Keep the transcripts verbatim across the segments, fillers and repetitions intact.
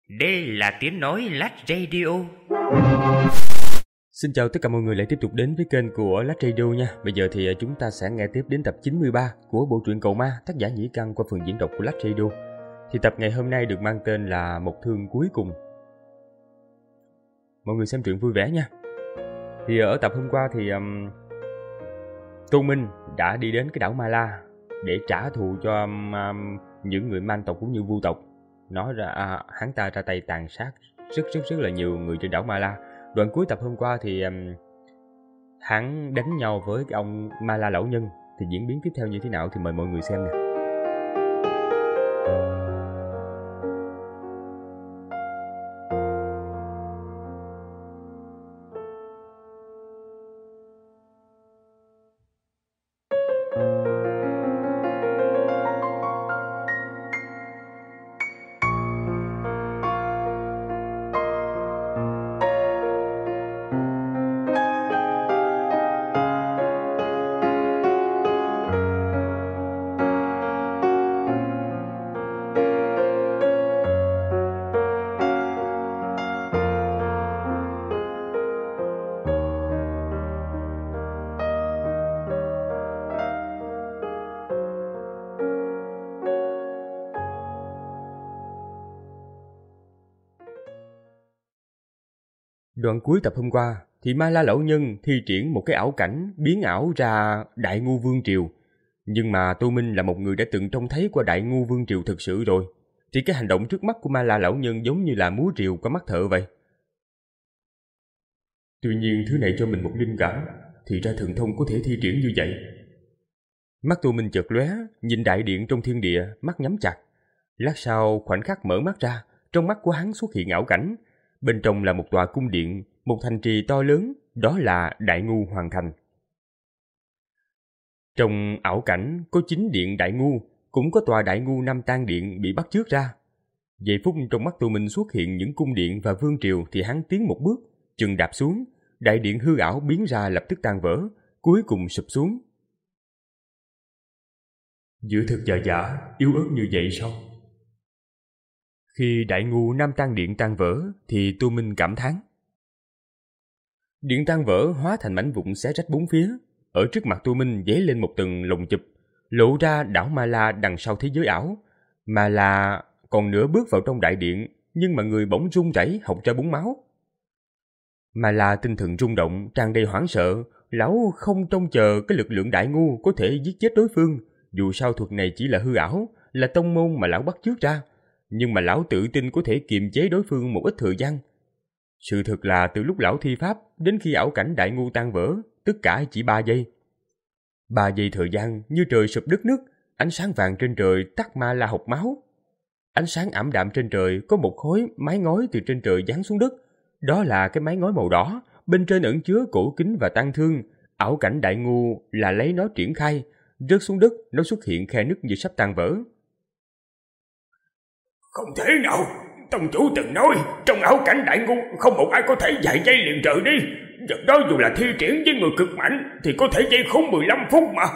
Đây là tiếng nói Lát Radio. Xin chào tất cả mọi người lại tiếp tục đến với kênh của Lát Radio nha. Bây giờ thì chúng ta sẽ nghe tiếp đến tập chín mươi ba của bộ truyện Cậu Ma, tác giả Nhĩ Căn qua phần diễn đọc của Lát Radio. Thì tập ngày hôm nay được mang tên là Một Thương Cuối Cùng. Mọi người xem truyện vui vẻ nha. Thì ở tập hôm qua thì um, Tô Minh đã đi đến cái đảo Ma La để trả thù cho um, um, những người Man tộc cũng như Vu tộc. Nói ra à, hắn ta ra tay tàn sát rất rất rất là nhiều người trên đảo Ma La. Đoạn cuối tập hôm qua thì um, hắn đánh nhau với cái ông Ma La lão nhân. Thì diễn biến tiếp theo như thế nào thì mời mọi người xem nè. Đoạn cuối tập hôm qua thì Ma La lão nhân thi triển một cái ảo cảnh biến ảo ra Đại Ngu Vương Triều. Nhưng mà Tô Minh là một người đã từng trông thấy qua Đại Ngu Vương Triều thực sự rồi. Thì cái hành động trước mắt của Ma La lão nhân giống như là múa rìu qua mắt thợ vậy. Tuy nhiên thứ này cho mình một linh cảm, thì ra thần thông có thể thi triển như vậy. Mắt Tô Minh chợt lóe, nhìn đại điện trong thiên địa, mắt nhắm chặt. Lát sau khoảnh khắc mở mắt ra, trong mắt của hắn xuất hiện ảo cảnh. Bên trong là một tòa cung điện, một thành trì to lớn, đó là Đại Ngu Hoàng Thành. Trong ảo cảnh có chín điện Đại Ngu, cũng có tòa Đại Ngu Năm Tang Điện bị bắt chước ra. Giây phút trong mắt Tô Minh xuất hiện những cung điện và vương triều thì hắn tiến một bước, chân đạp xuống, đại điện hư ảo biến ra lập tức tan vỡ, cuối cùng sụp xuống. Giữa thực và giả, yếu ớt như vậy sao? Khi Đại Ngu Nam Tang Điện tan vỡ thì Tô Minh cảm thán. Điện tan vỡ hóa thành mảnh vụn xé rách bốn phía. Ở trước mặt Tô Minh dấy lên một tầng lồng chụp, lộ ra đảo Ma La đằng sau thế giới ảo. Ma La còn nửa bước vào trong đại điện, nhưng mà người bỗng run rẩy hộc ra búng máu. Ma La tinh thần rung động, tràn đầy hoảng sợ. Lão không trông chờ cái lực lượng Đại Ngu có thể giết chết đối phương. Dù sao thuật này chỉ là hư ảo, là tông môn mà lão bắt chước ra. Nhưng mà lão tự tin có thể kiềm chế đối phương một ít thời gian. Sự thật là từ lúc lão thi pháp đến khi ảo cảnh Đại Ngu tan vỡ, tất cả chỉ ba giây. Ba giây thời gian như trời sụp đất nứt, ánh sáng vàng trên trời tắt Ma La hộc máu. Ánh sáng ảm đạm trên trời có một khối mái ngói từ trên trời giáng xuống đất. Đó là cái mái ngói màu đỏ, bên trên ẩn chứa cổ kính và tang thương. Ảo cảnh Đại Ngu là lấy nó triển khai, rớt xuống đất nó xuất hiện khe nứt như sắp tan vỡ. Không thể nào, tông chủ từng nói trong ảo cảnh Đại Ngu không một ai có thể vài giây liền rời đi. Vật đó dù là thi triển với người cực mạnh thì có thể dây khốn mười lăm phút mà.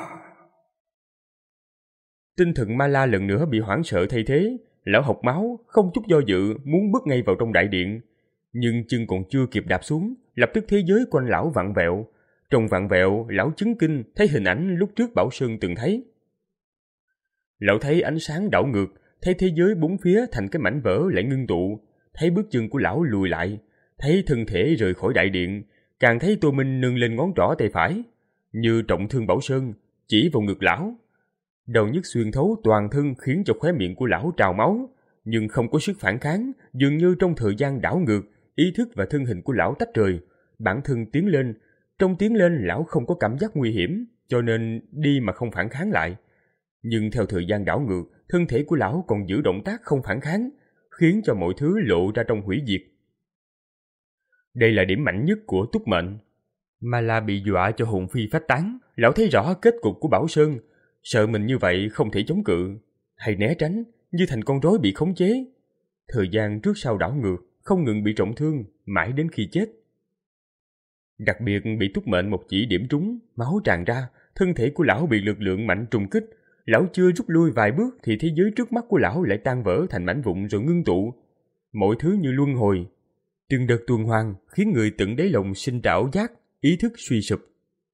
Tinh thần Ma La lần nữa bị hoảng sợ thay thế. Lão hộc máu không chút do dự muốn bước ngay vào trong đại điện. Nhưng chân còn chưa kịp đạp xuống, lập tức thế giới quanh lão vặn vẹo. Trong vặn vẹo, lão chấn kinh thấy hình ảnh lúc trước Bảo Sơn từng thấy. Lão thấy ánh sáng đảo ngược, thấy thế giới bốn phía thành cái mảnh vỡ lại ngưng tụ, thấy bước chân của lão lùi lại, thấy thân thể rời khỏi đại điện, càng thấy Tô Minh nâng lên ngón trỏ tay phải, như trọng thương Bảo Sơn, chỉ vào ngực lão. Đầu nhức xuyên thấu toàn thân khiến cho khóe miệng của lão trào máu, nhưng không có sức phản kháng, dường như trong thời gian đảo ngược, ý thức và thân hình của lão tách rời, bản thân tiến lên, trong tiến lên lão không có cảm giác nguy hiểm, cho nên đi mà không phản kháng lại. Nhưng theo thời gian đảo ngược, thân thể của lão còn giữ động tác không phản kháng, khiến cho mọi thứ lộ ra trong hủy diệt. Đây là điểm mạnh nhất của túc mệnh. Ma La bị dọa cho hồn phi phách tán, lão thấy rõ kết cục của Bảo Sơn, sợ mình như vậy không thể chống cự, hay né tránh, như thành con rối bị khống chế. Thời gian trước sau đảo ngược, không ngừng bị trọng thương, mãi đến khi chết. Đặc biệt bị túc mệnh một chỉ điểm trúng, máu tràn ra, thân thể của lão bị lực lượng mạnh trùng kích. Lão chưa rút lui vài bước thì thế giới trước mắt của lão lại tan vỡ thành mảnh vụn rồi ngưng tụ. mọi thứ như luân hồi. Từng đợt tuần hoàn khiến người tận đáy lòng sinh ra ảo giác, ý thức suy sụp.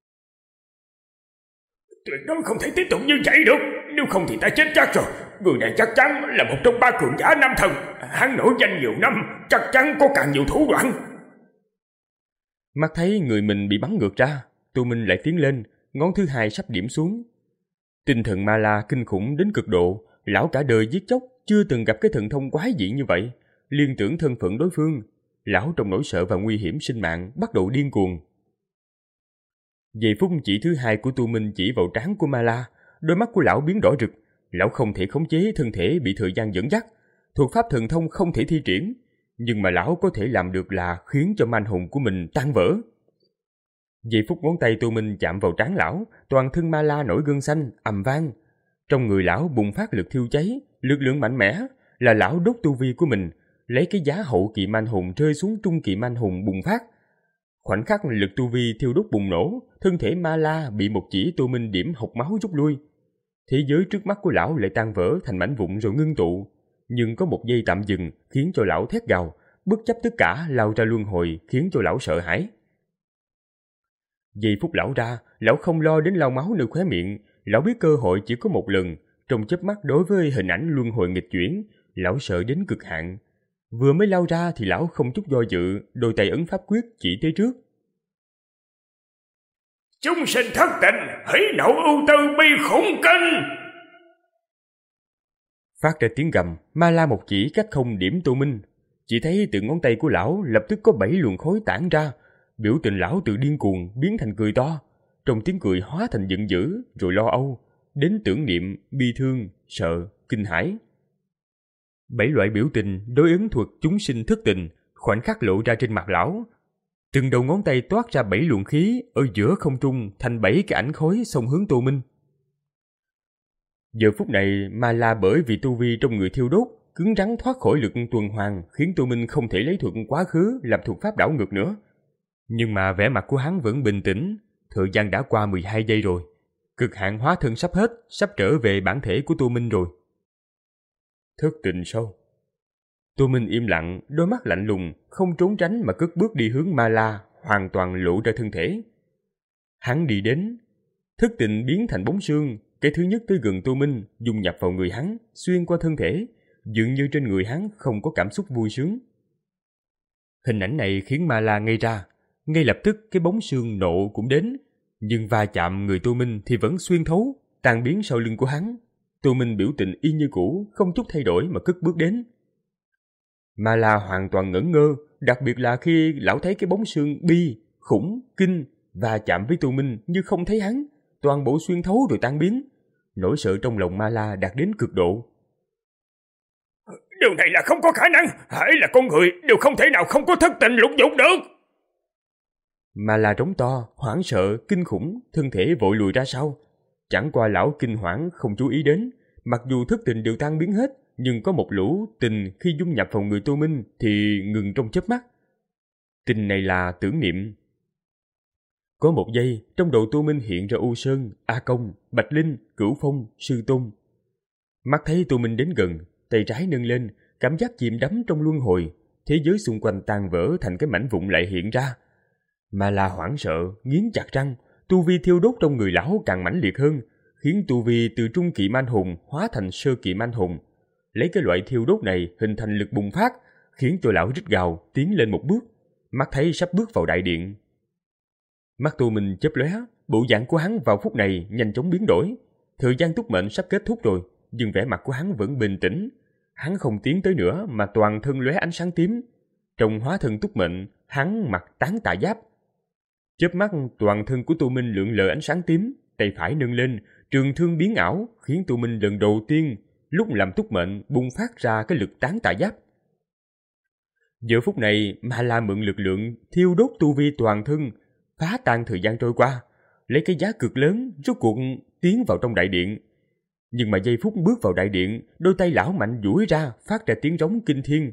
Tuyệt đối không thể tiếp tục như vậy được, nếu không thì ta chết chắc rồi. Người này chắc chắn là một trong ba cường giả nam thần, hắn nổi danh nhiều năm, chắc chắn có càng nhiều thủ đoạn. Mắt thấy người mình bị bắn ngược ra, Tô Minh lại tiến lên, ngón thứ hai sắp điểm xuống. Tinh thần ma la kinh khủng đến cực độ, lão cả đời giết chóc chưa từng gặp cái thần thông quái dị như vậy, liên tưởng thân phận đối phương. Lão trong nỗi sợ và nguy hiểm sinh mạng bắt đầu điên cuồng. Giây phút chỉ thứ hai của Tô Minh chỉ vào trán của ma la, đôi mắt của lão biến đỏ rực. Lão không thể khống chế thân thể bị thời gian dẫn dắt, thuật pháp thần thông không thể thi triển, nhưng mà lão có thể làm được là khiến cho man hồn của mình tan vỡ. Giây phút ngón tay Tô Minh chạm vào trán lão, toàn thân ma la nổi gân xanh, ầm vang. Trong người lão bùng phát lực thiêu cháy, lực lượng mạnh mẽ, là lão đốt tu vi của mình, lấy cái giá hậu kỳ man hồn rơi xuống trung kỳ man hồn bùng phát. Khoảnh khắc lực tu vi thiêu đốt bùng nổ, thân thể ma la bị một chỉ Tô Minh điểm hộc máu rút lui. Thế giới trước mắt của lão lại tan vỡ thành mảnh vụn rồi ngưng tụ, nhưng có một giây tạm dừng khiến cho lão thét gào, bất chấp tất cả lao ra luân hồi, khiến cho lão sợ hãi. Giây phút lão ra, lão không lo đến lau máu nơi khóe miệng, lão biết cơ hội chỉ có một lần. Trong chớp mắt đối với hình ảnh luân hồi nghịch chuyển, lão sợ đến cực hạn. Vừa mới lao ra thì lão không chút do dự, đôi tay ấn pháp quyết chỉ tới trước. Chúng sinh thất tình, hỷ nộ ưu tư bi khủng kinh. Phát ra tiếng gầm, ma la một chỉ cách không điểm Tô Minh. Chỉ thấy từ ngón tay của lão lập tức có bảy luồng khói tản ra, biểu tình lão từ điên cuồng biến thành cười to, trong tiếng cười hóa thành giận dữ, rồi lo âu, đến tưởng niệm, bi thương, sợ, kinh hãi. Bảy loại biểu tình đối ứng thuật chúng sinh thất tình khoảnh khắc lộ ra trên mặt lão. Từng đầu ngón tay toát ra bảy luồng khí ở giữa không trung thành bảy cái ảnh khói xông hướng Tô Minh. Giờ phút này ma la bởi vì tu vi trong người thiêu đốt cứng rắn thoát khỏi lực tuần hoàn, khiến Tô Minh không thể lấy thuật quá khứ làm thuật pháp đảo ngược nữa. Nhưng mà vẻ mặt của hắn vẫn bình tĩnh. Thời gian đã qua mười hai giây rồi, cực hạn hóa thân sắp hết, sắp trở về bản thể của Tô Minh rồi. Thất tình sao? Tô Minh im lặng, đôi mắt lạnh lùng, không trốn tránh mà cất bước đi hướng ma la, hoàn toàn lộ ra thân thể. Hắn đi đến, thất tình biến thành bóng xương, cái thứ nhất tới gần Tô Minh, dung nhập vào người hắn, xuyên qua thân thể, dường như trên người hắn không có cảm xúc vui sướng. Hình ảnh này khiến ma la ngây ra, ngay lập tức cái bóng xương nộ cũng đến, nhưng va chạm người Tô Minh thì vẫn xuyên thấu, tan biến sau lưng của hắn. Tô Minh biểu tình y như cũ, không chút thay đổi mà cất bước đến. Ma la hoàn toàn ngẩn ngơ, đặc biệt là khi lão thấy cái bóng xương bi, khủng, kinh va chạm với Tô Minh như không thấy hắn, toàn bộ xuyên thấu rồi tan biến. Nỗi sợ trong lòng ma la đạt đến cực độ. Điều này là không có khả năng, hãy là con người đều không thể nào không có thất tình lục dục được. Ma la trống to, hoảng sợ, kinh khủng, thân thể vội lùi ra sau. Chẳng qua lão kinh hoảng không chú ý đến, mặc dù thất tình đều tan biến hết, nhưng có một lũ tình khi dung nhập vào người Tô Minh thì ngừng trong chớp mắt. Tình này là tưởng niệm. Có một giây, trong đầu Tô Minh hiện ra U Sơn, A Công, Bạch Linh, Cửu Phong, Sư Tôn. Mắt thấy Tô Minh đến gần, tay trái nâng lên, cảm giác chìm đắm trong luân hồi, thế giới xung quanh tan vỡ thành cái mảnh vụn lại hiện ra. Mà là hoảng sợ, nghiến chặt răng, tu vi thiêu đốt trong người lão càng mãnh liệt hơn, khiến tu vi từ trung kỳ man hồn hóa thành sơ kỳ man hồn. Lấy cái loại thiêu đốt này hình thành lực bùng phát, khiến cho lão rít gào tiến lên một bước, mắt thấy sắp bước vào đại điện. Mắt Tô Minh chớp lóe, bộ dạng của hắn vào phút này nhanh chóng biến đổi. Thời gian túc mệnh sắp kết thúc rồi, nhưng vẻ mặt của hắn vẫn bình tĩnh. Hắn không tiến tới nữa mà toàn thân lóe ánh sáng tím. Trong hóa thân túc mệnh, hắn mặc tán tà giáp. Chớp mắt, toàn thân của Tô Minh lượn lờ ánh sáng tím, tay phải nâng lên, trường thương biến ảo, khiến Tô Minh lần đầu tiên lúc làm túc mệnh bùng phát ra cái lực tán tà giáp. Giờ phút này, Ma La mượn lực lượng thiêu đốt tu vi toàn thân, phá tan thời gian trôi qua, lấy cái giá cực lớn rốt cuộc tiến vào trong đại điện. Nhưng mà giây phút bước vào đại điện, đôi tay lão mạnh duỗi ra, phát ra tiếng rống kinh thiên.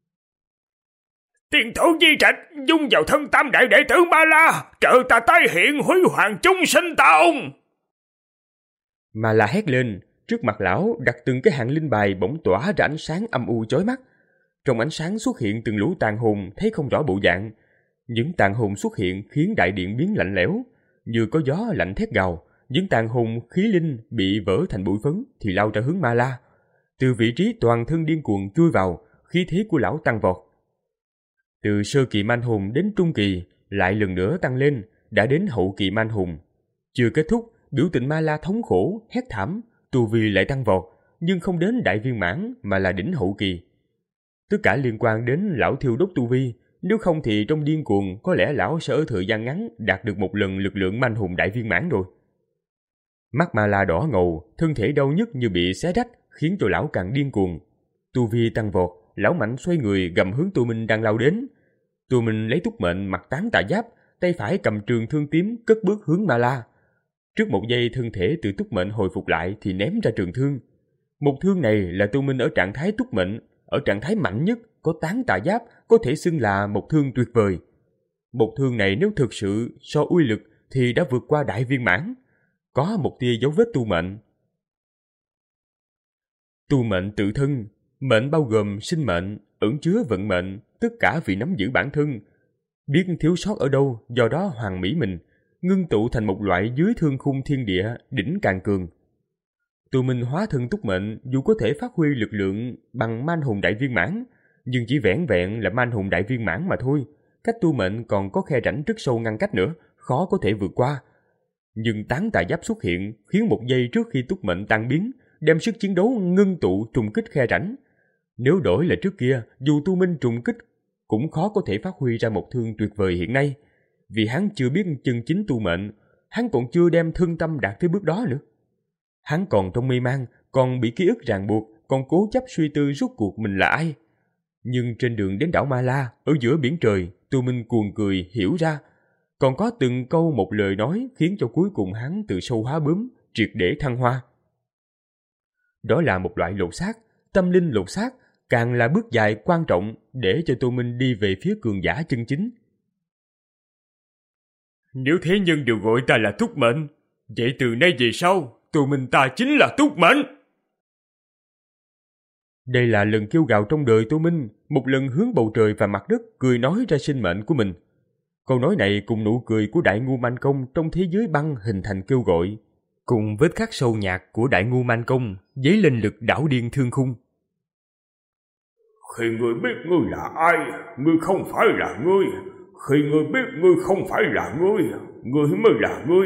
Tiền thủ di trạch dung vào thân tam đại đệ tử Ma La, trợ ta tái hiện huy hoàng chúng sinh tông. Ma La hét lên, trước mặt lão đặt từng cái hạng linh bài bỗng tỏa ra ánh sáng âm u chói mắt. Trong ánh sáng xuất hiện từng lũ tàn hồn thấy không rõ bộ dạng. Những tàn hồn xuất hiện khiến đại điện biến lạnh lẽo, như có gió lạnh thét gào. Những tàn hồn khí linh bị vỡ thành bụi phấn thì lao ra hướng Ma La. Từ vị trí toàn thân điên cuồng chui vào, khí thế của lão tăng vọt. Từ sơ kỳ man hồn đến trung kỳ lại lần nữa tăng lên, đã đến hậu kỳ man hồn. Chưa kết thúc, biểu tình Ma La thống khổ, hét thảm, tu vi lại tăng vọt, nhưng không đến đại viên mãn mà là đỉnh hậu kỳ. Tất cả liên quan đến lão thiêu đốt tu vi, nếu không thì trong điên cuồng có lẽ lão sẽ ở thời gian ngắn đạt được một lần lực lượng man hồn đại viên mãn rồi. Mắt Ma La đỏ ngầu, thân thể đau nhức như bị xé rách, khiến cho lão càng điên cuồng. Tu vi tăng vọt, lão mạnh xoay người gầm hướng Tu Minh đang lao đến. Tu Minh lấy túc mệnh mặc tán tà giáp, tay phải cầm trường thương tím cất bước hướng Ma La. Trước một giây thân thể từ túc mệnh hồi phục lại thì ném ra trường thương. Một thương này là Tu Minh ở trạng thái túc mệnh, ở trạng thái mạnh nhất, có tán tà giáp, có thể xưng là một thương tuyệt vời. Một thương này nếu thực sự so uy lực thì đã vượt qua đại viên mãn. Có một tia dấu vết tu mệnh. Tu mệnh tự thân, mệnh bao gồm sinh mệnh, ẩn chứa vận mệnh, tất cả vì nắm giữ bản thân. Biết thiếu sót ở đâu, do đó hoàn mỹ mình, ngưng tụ thành một loại dưới thương khung thiên địa, đỉnh càng cường. Tu Minh hóa thân túc mệnh dù có thể phát huy lực lượng bằng man hồn đại viên mãn, nhưng chỉ vẻn vẹn là man hồn đại viên mãn mà thôi. Cách tu mệnh còn có khe rãnh rất sâu ngăn cách nữa, khó có thể vượt qua. Nhưng tán tà giáp xuất hiện khiến một giây trước khi túc mệnh tan biến, đem sức chiến đấu ngưng tụ trùng kích khe rãnh. Nếu đổi là trước kia, dù Tu Minh trùng kích cũng khó có thể phát huy ra một thương tuyệt vời hiện nay, vì hắn chưa biết chân chính tu mệnh, hắn còn chưa đem thương tâm đạt tới bước đó nữa. Hắn còn trong mê man, còn bị ký ức ràng buộc, còn cố chấp suy tư rốt cuộc mình là ai. Nhưng trên đường đến đảo Ma La, ở giữa biển trời, Tu Minh cuồng cười hiểu ra, còn có từng câu một lời nói khiến cho cuối cùng hắn từ sâu hóa bướm, triệt để thăng hoa. Đó là một loại lột xác, tâm linh lột xác, càng là bước dài quan trọng để cho Tu Minh đi về phía cường giả chân chính. Nếu thế nhân đều gọi ta là túc mệnh, vậy từ nay về sau, Tu Minh ta chính là túc mệnh. Đây là lần kêu gào trong đời Tu Minh, một lần hướng bầu trời và mặt đất cười nói ra sinh mệnh của mình. Câu nói này cùng nụ cười của Đại Ngu Man Công trong thế giới băng hình thành kêu gọi, cùng vết khắc sâu nhạt của Đại Ngu Man Công dấy lên lực đảo điên thương khung. Khi ngươi biết ngươi là ai, ngươi không phải là ngươi. Khi ngươi biết ngươi không phải là ngươi, ngươi mới là ngươi.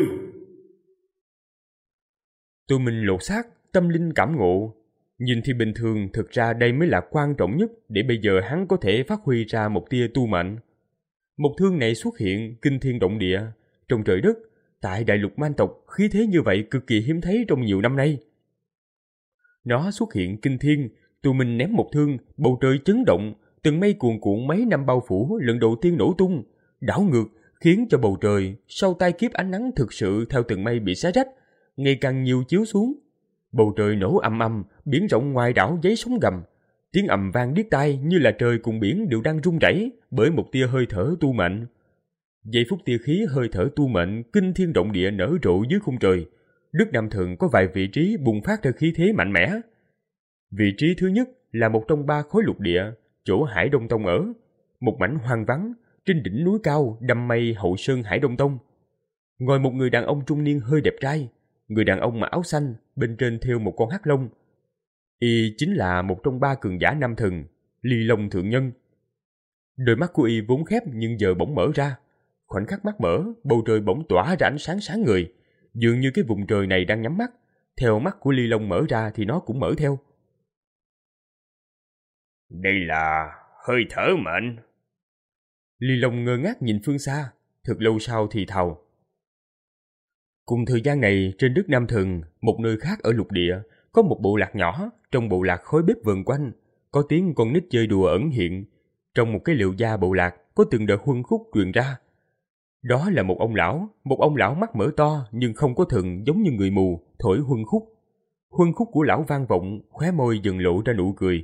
Tu Minh lột xác, tâm linh cảm ngộ. Nhìn thì bình thường, thực ra đây mới là quan trọng nhất để bây giờ hắn có thể phát huy ra một tia tu mệnh. Một thương này xuất hiện kinh thiên động địa, trong trời đất, tại đại lục man tộc, khí thế như vậy cực kỳ hiếm thấy trong nhiều năm nay. Nó xuất hiện kinh thiên, Tu Minh ném một thương, bầu trời chấn động, từng mây cuồn cuộn mấy năm bao phủ lần đầu tiên nổ tung, đảo ngược, khiến cho bầu trời sau tai kiếp ánh nắng thực sự theo từng mây bị xé rách, ngày càng nhiều chiếu xuống. Bầu trời nổ ầm ầm, biển rộng ngoài đảo giấy sóng gầm, tiếng ầm vang điếc tai như là trời cùng biển đều đang rung rẩy bởi một tia hơi thở tu mệnh. Giây phút tia khí hơi thở tu mệnh kinh thiên động địa nở rộ dưới khung trời, Đức Nam Thần có vài vị trí bùng phát ra khí thế mạnh mẽ. Vị trí thứ nhất là một trong ba khối lục địa, chỗ Hải Đông Tông ở, một mảnh hoang vắng, trên đỉnh núi cao đầm mây hậu sơn Hải Đông Tông. Ngồi một người đàn ông trung niên hơi đẹp trai, người đàn ông mặc áo xanh, bên trên thêu một con hắc long. Y chính là một trong ba cường giả Nam Thần, Ly Long Thượng Nhân. Đôi mắt của y vốn khép nhưng giờ bỗng mở ra. Khoảnh khắc mắt mở, bầu trời bỗng tỏa ra ánh sáng sáng người, dường như cái vùng trời này đang nhắm mắt. Theo mắt của Ly Long mở ra thì nó cũng mở theo. Đây là hơi thở mệnh. Ly Long ngơ ngác nhìn phương xa, thật lâu sau thì thào. Cùng thời gian này, trên đất Nam Thần, một nơi khác ở lục địa, có một bộ lạc nhỏ, trong bộ lạc khói bếp vần quanh, có tiếng con nít chơi đùa ẩn hiện. Trong một cái liệu gia bộ lạc, có từng đợt huân khúc truyền ra. Đó là một ông lão, một ông lão mắt mở to nhưng không có thần, giống như người mù, thổi huân khúc. Huân khúc của lão vang vọng, khóe môi dần lộ ra nụ cười.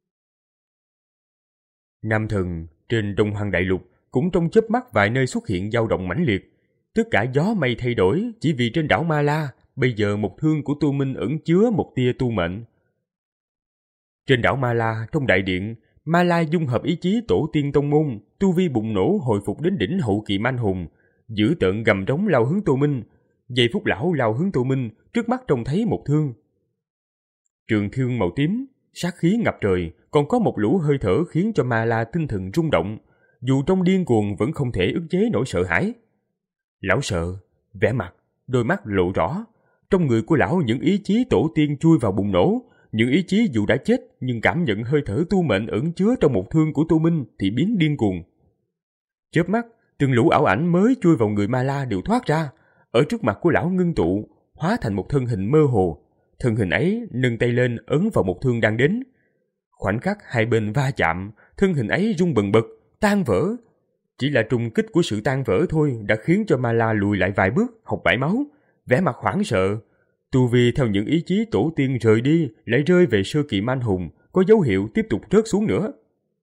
Nam Thần, trên Đông Hoang Đại Lục, cũng trong chớp mắt vài nơi xuất hiện dao động mãnh liệt. Tất cả gió mây thay đổi, chỉ vì trên đảo Ma La, bây giờ một thương của Tu Minh ẩn chứa một tia tu mệnh. Trên đảo Ma La, trong đại điện, Ma La dung hợp ý chí tổ tiên tông môn, tu vi bùng nổ hồi phục đến đỉnh hậu kỳ man hùng, dữ tợn gầm trống lao hướng Tô Minh. Giây phút lão lao hướng Tô Minh, trước mắt trông thấy một thương. Trường thương màu tím, sát khí ngập trời, còn có một lũ hơi thở khiến cho Ma La tinh thần rung động, dù trong điên cuồng vẫn không thể ức chế nỗi sợ hãi. Lão sợ, vẻ mặt, đôi mắt lộ rõ. Trong người của lão những ý chí tổ tiên chui vào bùng nổ, những ý chí dù đã chết nhưng cảm nhận hơi thở tu mệnh ẩn chứa trong một thương của Tô Minh thì biến điên cuồng. Chớp mắt, từng lũ ảo ảnh mới chui vào người Ma La đều thoát ra, ở trước mặt của lão ngưng tụ, hóa thành một thân hình mơ hồ. Thân hình ấy nâng tay lên ấn vào một thương đang đến. Khoảnh khắc hai bên va chạm, thân hình ấy rung bần bật, tan vỡ. Chỉ là trùng kích của sự tan vỡ thôi đã khiến cho Ma La lùi lại vài bước, học bãi máu, vẻ mặt hoảng sợ. Tu vi theo những ý chí tổ tiên rời đi lại rơi về sơ kỳ man hùng, có dấu hiệu tiếp tục rớt xuống nữa.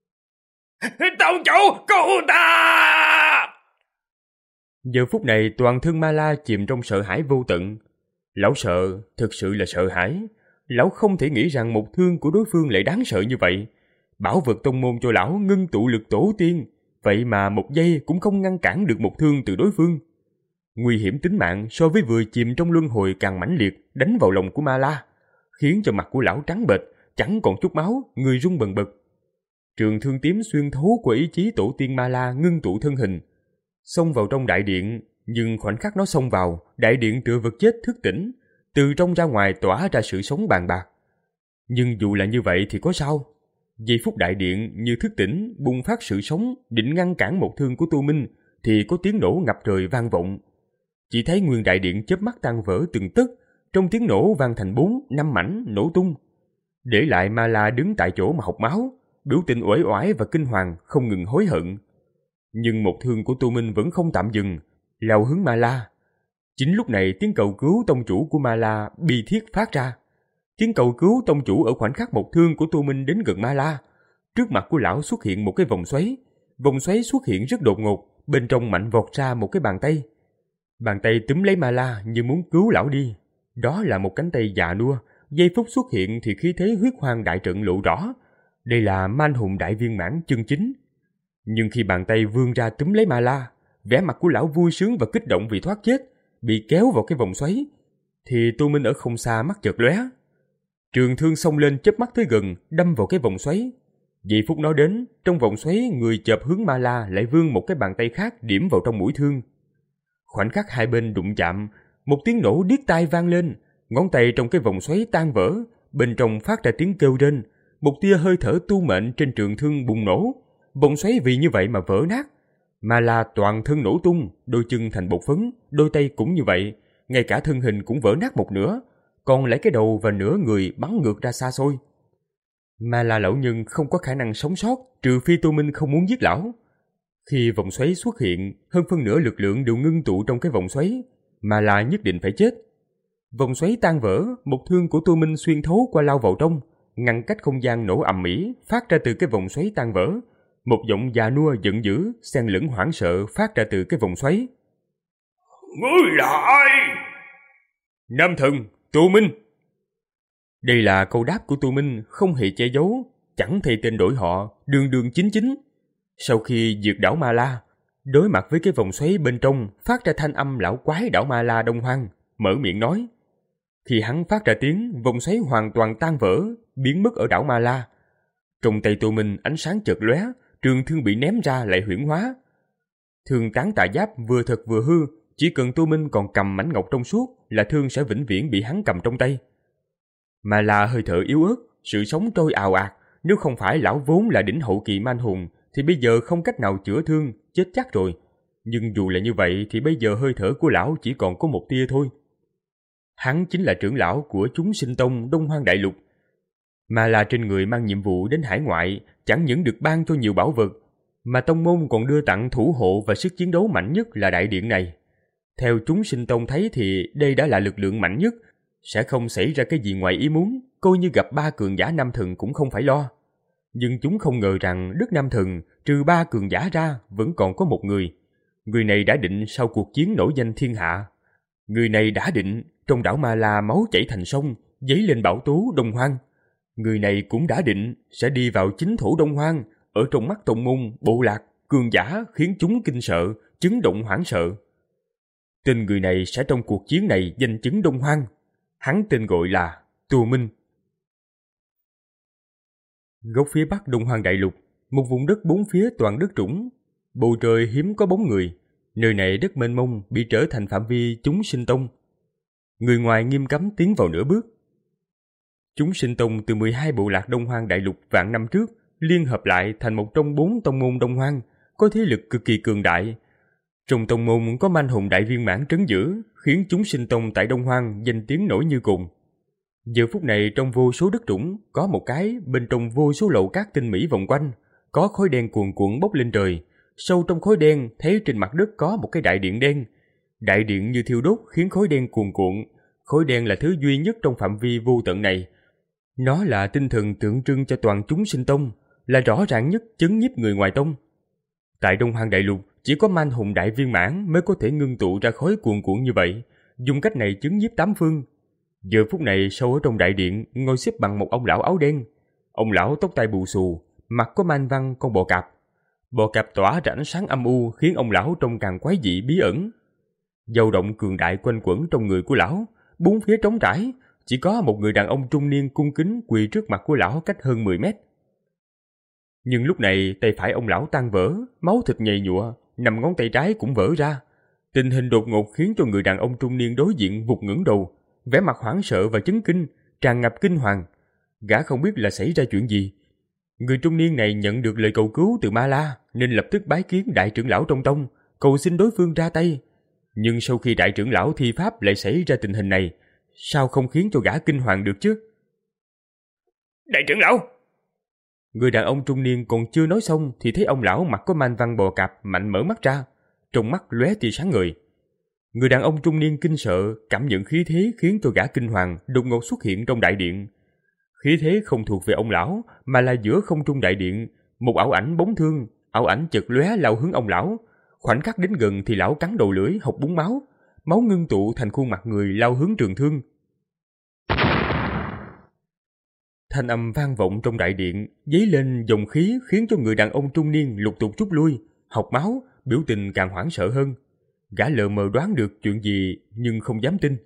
Tông chủ, cứu ta! Giờ phút này toàn thân Ma La chìm trong sợ hãi vô tận. Lão sợ, thực sự là sợ hãi. Lão không thể nghĩ rằng một thương của đối phương lại đáng sợ như vậy. Bảo vật tông môn cho lão ngưng tụ lực tổ tiên, vậy mà một giây cũng không ngăn cản được một thương từ đối phương. Nguy hiểm tính mạng so với vừa chìm trong luân hồi càng mãnh liệt đánh vào lòng của Ma La, khiến cho mặt của lão trắng bệch, chẳng còn chút máu, người run bần bật. Trường thương tím xuyên thấu của ý chí tổ tiên Ma La ngưng tụ thân hình, xông vào trong đại điện, nhưng khoảnh khắc nó xông vào, đại điện tựa vật chết thức tỉnh, từ trong ra ngoài tỏa ra sự sống bàn bạc. Nhưng dù là như vậy thì có sao? Giây phút đại điện như thức tỉnh, bùng phát sự sống, định ngăn cản một thương của Tô Minh, thì có tiếng nổ ngập trời vang vọng. Chỉ thấy nguyên đại điện chớp mắt tan vỡ từng tấc, trong tiếng nổ vang thành bốn, năm mảnh nổ tung. Để lại Ma La đứng tại chỗ mà học máu, biểu tình uể oải và kinh hoàng, không ngừng hối hận. Nhưng một thương của Tô Minh vẫn không tạm dừng, lao hướng Ma La. Chính lúc này tiếng cầu cứu tông chủ của Ma La bi thiết phát ra. Tiếng cầu cứu tông chủ ở khoảnh khắc một thương của Tô Minh đến gần Ma La. Trước mặt của lão xuất hiện một cái vòng xoáy. Vòng xoáy xuất hiện rất đột ngột, bên trong mạnh vọt ra một cái bàn tay. Bàn tay túm lấy Ma La như muốn cứu lão đi. Đó là một cánh tay già nua, giây phút xuất hiện thì khí thế huyết hoang đại trận lộ rõ. Đây là man hùng đại viên mãn chân chính. Nhưng khi bàn tay vươn ra túm lấy Ma La, vẻ mặt của lão vui sướng và kích động vì thoát chết, bị kéo vào cái vòng xoáy, thì Tô Minh ở không xa mắt chợt lóe. Trường thương xông lên chớp mắt tới gần, đâm vào cái vòng xoáy. Giây phút nó đến, trong vòng xoáy người chợp hướng Ma La lại vươn một cái bàn tay khác điểm vào trong mũi thương. Khoảnh khắc hai bên đụng chạm, một tiếng nổ điếc tai vang lên, ngón tay trong cái vòng xoáy tan vỡ, bên trong phát ra tiếng kêu rên, một tia hơi thở tu mệnh trên trường thương bùng nổ, vòng xoáy vì như vậy mà vỡ nát. Ma La toàn thân nổ tung, đôi chân thành bột phấn, đôi tay cũng như vậy, ngay cả thân hình cũng vỡ nát một nửa, còn lấy cái đầu và nửa người bắn ngược ra xa xôi. Ma La lão nhân không có khả năng sống sót, trừ phi Tô Minh không muốn giết lão. Khi vòng xoáy xuất hiện, hơn phân nửa lực lượng đều ngưng tụ trong cái vòng xoáy, Ma La nhất định phải chết. Vòng xoáy tan vỡ, một thương của Tô Minh xuyên thấu qua lao vào trong, ngăn cách không gian nổ ầm ĩ phát ra từ cái vòng xoáy tan vỡ. Một giọng già nua giận dữ, xen lẫn hoảng sợ phát ra từ cái vòng xoáy. Ngươi là ai? Nam thần, Tô Minh. Đây là câu đáp của Tô Minh, không hề che giấu, chẳng thay tên đổi họ, đường đường chính chính. Sau khi diệt đảo Ma La, đối mặt với cái vòng xoáy bên trong phát ra thanh âm lão quái đảo Ma La Đông Hoang, mở miệng nói. Khi hắn phát ra tiếng, vòng xoáy hoàn toàn tan vỡ, biến mất ở đảo Ma La. Trong tay Tô Minh ánh sáng chợt lóe, trường thương bị ném ra lại huyễn hóa. Thương tán tà giáp vừa thật vừa hư, chỉ cần Tô Minh còn cầm mảnh ngọc trong suốt là thương sẽ vĩnh viễn bị hắn cầm trong tay. Ma La hơi thở yếu ớt, sự sống trôi ào ạt, nếu không phải lão vốn là đỉnh hậu kỳ man hùng thì bây giờ không cách nào chữa thương, chết chắc rồi. Nhưng dù là như vậy thì bây giờ hơi thở của lão chỉ còn có một tia thôi. Hắn chính là trưởng lão của chúng sinh tông Đông Hoang Đại Lục. Mà là trên người mang nhiệm vụ đến hải ngoại, chẳng những được ban cho nhiều bảo vật, mà tông môn còn đưa tặng thủ hộ và sức chiến đấu mạnh nhất là đại điện này. Theo chúng sinh tông thấy thì đây đã là lực lượng mạnh nhất, sẽ không xảy ra cái gì ngoài ý muốn, coi như gặp ba cường giả nam thần cũng không phải lo. Nhưng chúng không ngờ rằng Đức Nam Thần trừ ba cường giả ra vẫn còn có một người. Người này đã định sau cuộc chiến nổi danh thiên hạ. Người này đã định trong đảo Ma La máu chảy thành sông, dấy lên bão tố Đông Hoang. Người này cũng đã định sẽ đi vào chính thổ Đông Hoang, ở trong mắt tông môn, bộ lạc, cường giả khiến chúng kinh sợ, chấn động hoảng sợ. Tên người này sẽ trong cuộc chiến này danh chấn Đông Hoang. Hắn tên gọi là Tô Minh. Góc phía bắc Đông Hoang đại lục, một vùng đất bốn phía toàn đất trũng, bầu trời hiếm có bóng người. Nơi này đất mênh mông bị trở thành phạm vi chúng sinh tông. Người ngoài nghiêm cấm tiến vào nửa bước. Chúng sinh tông từ mười hai bộ lạc Đông Hoang đại lục vạn năm trước liên hợp lại thành một trong bốn tông môn Đông Hoang, có thế lực cực kỳ cường đại. Trong tông môn có manh hùng đại viên mãn trấn giữ, khiến chúng sinh tông tại Đông Hoang danh tiếng nổi như cồn. Giờ phút này trong vô số đất trũng, có một cái bên trong vô số lậu cát tinh mỹ vòng quanh, có khói đen cuồn cuộn bốc lên trời. Sâu trong khói đen thấy trên mặt đất có một cái đại điện đen. Đại điện như thiêu đốt khiến khói đen cuồn cuộn. Khói đen là thứ duy nhất trong phạm vi vô tận này. Nó là tinh thần tượng trưng cho toàn chúng sinh tông, là rõ ràng nhất chấn nhiếp người ngoài tông. Tại Đông Hoang đại lục, chỉ có man hùng đại viên mãn mới có thể ngưng tụ ra khói cuồn cuộn như vậy, dùng cách này chấn nhiếp tám phương. Giờ phút này sâu ở trong đại điện ngồi xếp bằng một ông lão áo đen. Ông lão tóc tai bù xù, mặt có man văn con bò cạp. Bò cạp tỏa ra ánh sáng âm u khiến ông lão trông càng quái dị bí ẩn. Dao động cường đại quanh quẩn trong người của lão, bốn phía trống trải, chỉ có một người đàn ông trung niên cung kính quỳ trước mặt của lão cách hơn mười mét. Nhưng lúc này tay phải ông lão tan vỡ, máu thịt nhầy nhụa, nằm ngón tay trái cũng vỡ ra. Tình hình đột ngột khiến cho người đàn ông trung niên đối diện vụt ngẩng đầu, vẻ mặt hoảng sợ và chấn kinh, tràn ngập kinh hoàng. Gã không biết là xảy ra chuyện gì. Người trung niên này nhận được lời cầu cứu từ Ma La nên lập tức bái kiến đại trưởng lão trong tông, cầu xin đối phương ra tay. Nhưng sau khi đại trưởng lão thi pháp lại xảy ra tình hình này, sao không khiến cho gã kinh hoàng được chứ? Đại trưởng lão! Người đàn ông trung niên còn chưa nói xong thì thấy ông lão mặt có man văn bò cạp mạnh mở mắt ra, trong mắt lóe tia sáng ngời. Người đàn ông trung niên kinh sợ, cảm nhận khí thế khiến cho gã kinh hoàng đột ngột xuất hiện trong đại điện. Khí thế không thuộc về ông lão mà là giữa không trung đại điện, một ảo ảnh bóng thương, ảo ảnh chợt lóe lao hướng ông lão. Khoảnh khắc đến gần thì lão cắn đầu lưỡi hộc búng máu, máu ngưng tụ thành khuôn mặt người lao hướng trường thương. Thanh âm vang vọng trong đại điện, dấy lên dòng khí khiến cho người đàn ông trung niên lục tục rút lui, hộc máu, biểu tình càng hoảng sợ hơn. Gã lờ mờ đoán được chuyện gì nhưng không dám tin.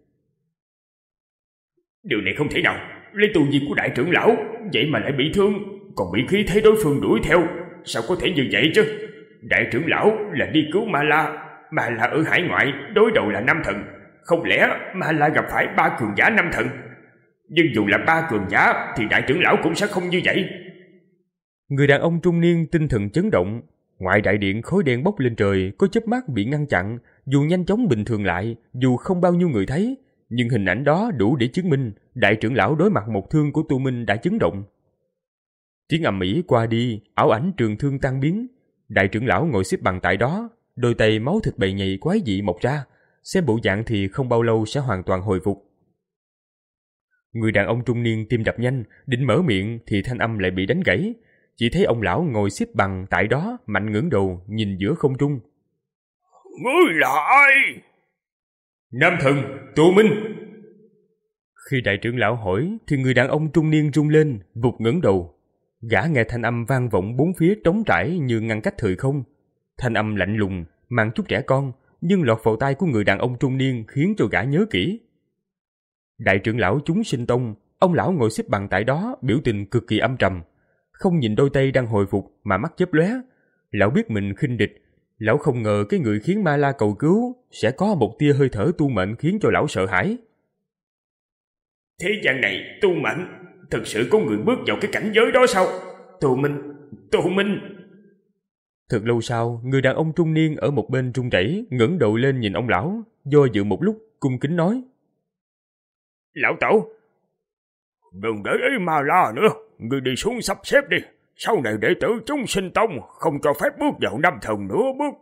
Điều này không thể nào, lấy tu vi của đại trưởng lão, vậy mà lại bị thương, còn bị khí thế đối phương đuổi theo, sao có thể như vậy chứ? Đại trưởng lão là đi cứu Ma La, Ma La ở hải ngoại, đối đầu là năm thần, không lẽ Ma La gặp phải ba cường giả năm thần? Nhưng dù là ba cường giả thì đại trưởng lão cũng sẽ không như vậy. Người đàn ông trung niên tinh thần chấn động. Ngoài đại điện khói đen bốc lên trời, có chớp mắt bị ngăn chặn, dù nhanh chóng bình thường lại, dù không bao nhiêu người thấy, nhưng hình ảnh đó đủ để chứng minh đại trưởng lão đối mặt một thương của Tô Minh đã chấn động. Tiếng ầm ĩ qua đi, ảo ảnh trường thương tan biến. Đại trưởng lão ngồi xếp bằng tại đó, đôi tay máu thịt bầy nhầy quái dị mọc ra, xem bộ dạng thì không bao lâu sẽ hoàn toàn hồi phục. Người đàn ông trung niên tim đập nhanh, định mở miệng thì thanh âm lại bị đánh gãy. Chỉ thấy ông lão ngồi xếp bằng tại đó, mạnh ngẩng đầu nhìn giữa không trung. Ngươi là ai? Nam thần, Tô Minh. Khi đại trưởng lão hỏi thì người đàn ông trung niên rung lên, vụt ngẩng đầu. Gã nghe thanh âm vang vọng bốn phía trống trải như ngăn cách thời không. Thanh âm lạnh lùng, mang chút trẻ con, nhưng lọt vào tai của người đàn ông trung niên khiến cho gã nhớ kỹ. Đại trưởng lão chúng sinh tông, ông lão ngồi xếp bằng tại đó, biểu tình cực kỳ âm trầm, không nhìn đôi tay đang hồi phục mà mắt chớp lóe. Lão biết mình khinh địch, lão không ngờ cái người khiến Ma La cầu cứu sẽ có một tia hơi thở tu mệnh khiến cho lão sợ hãi. Thế gian này tu mệnh, thực sự có người bước vào cái cảnh giới đó sao? Tô Minh, Tô Minh. Thật lâu sau, người đàn ông trung niên ở một bên run rẩy ngẩng đầu lên nhìn ông lão, do dự một lúc cung kính nói: Lão tổ, đừng để ý Ma La nữa, người đi xuống sắp xếp đi. Sau này đệ tử chúng sinh tông không cho phép bước vào năm thần nữa bước.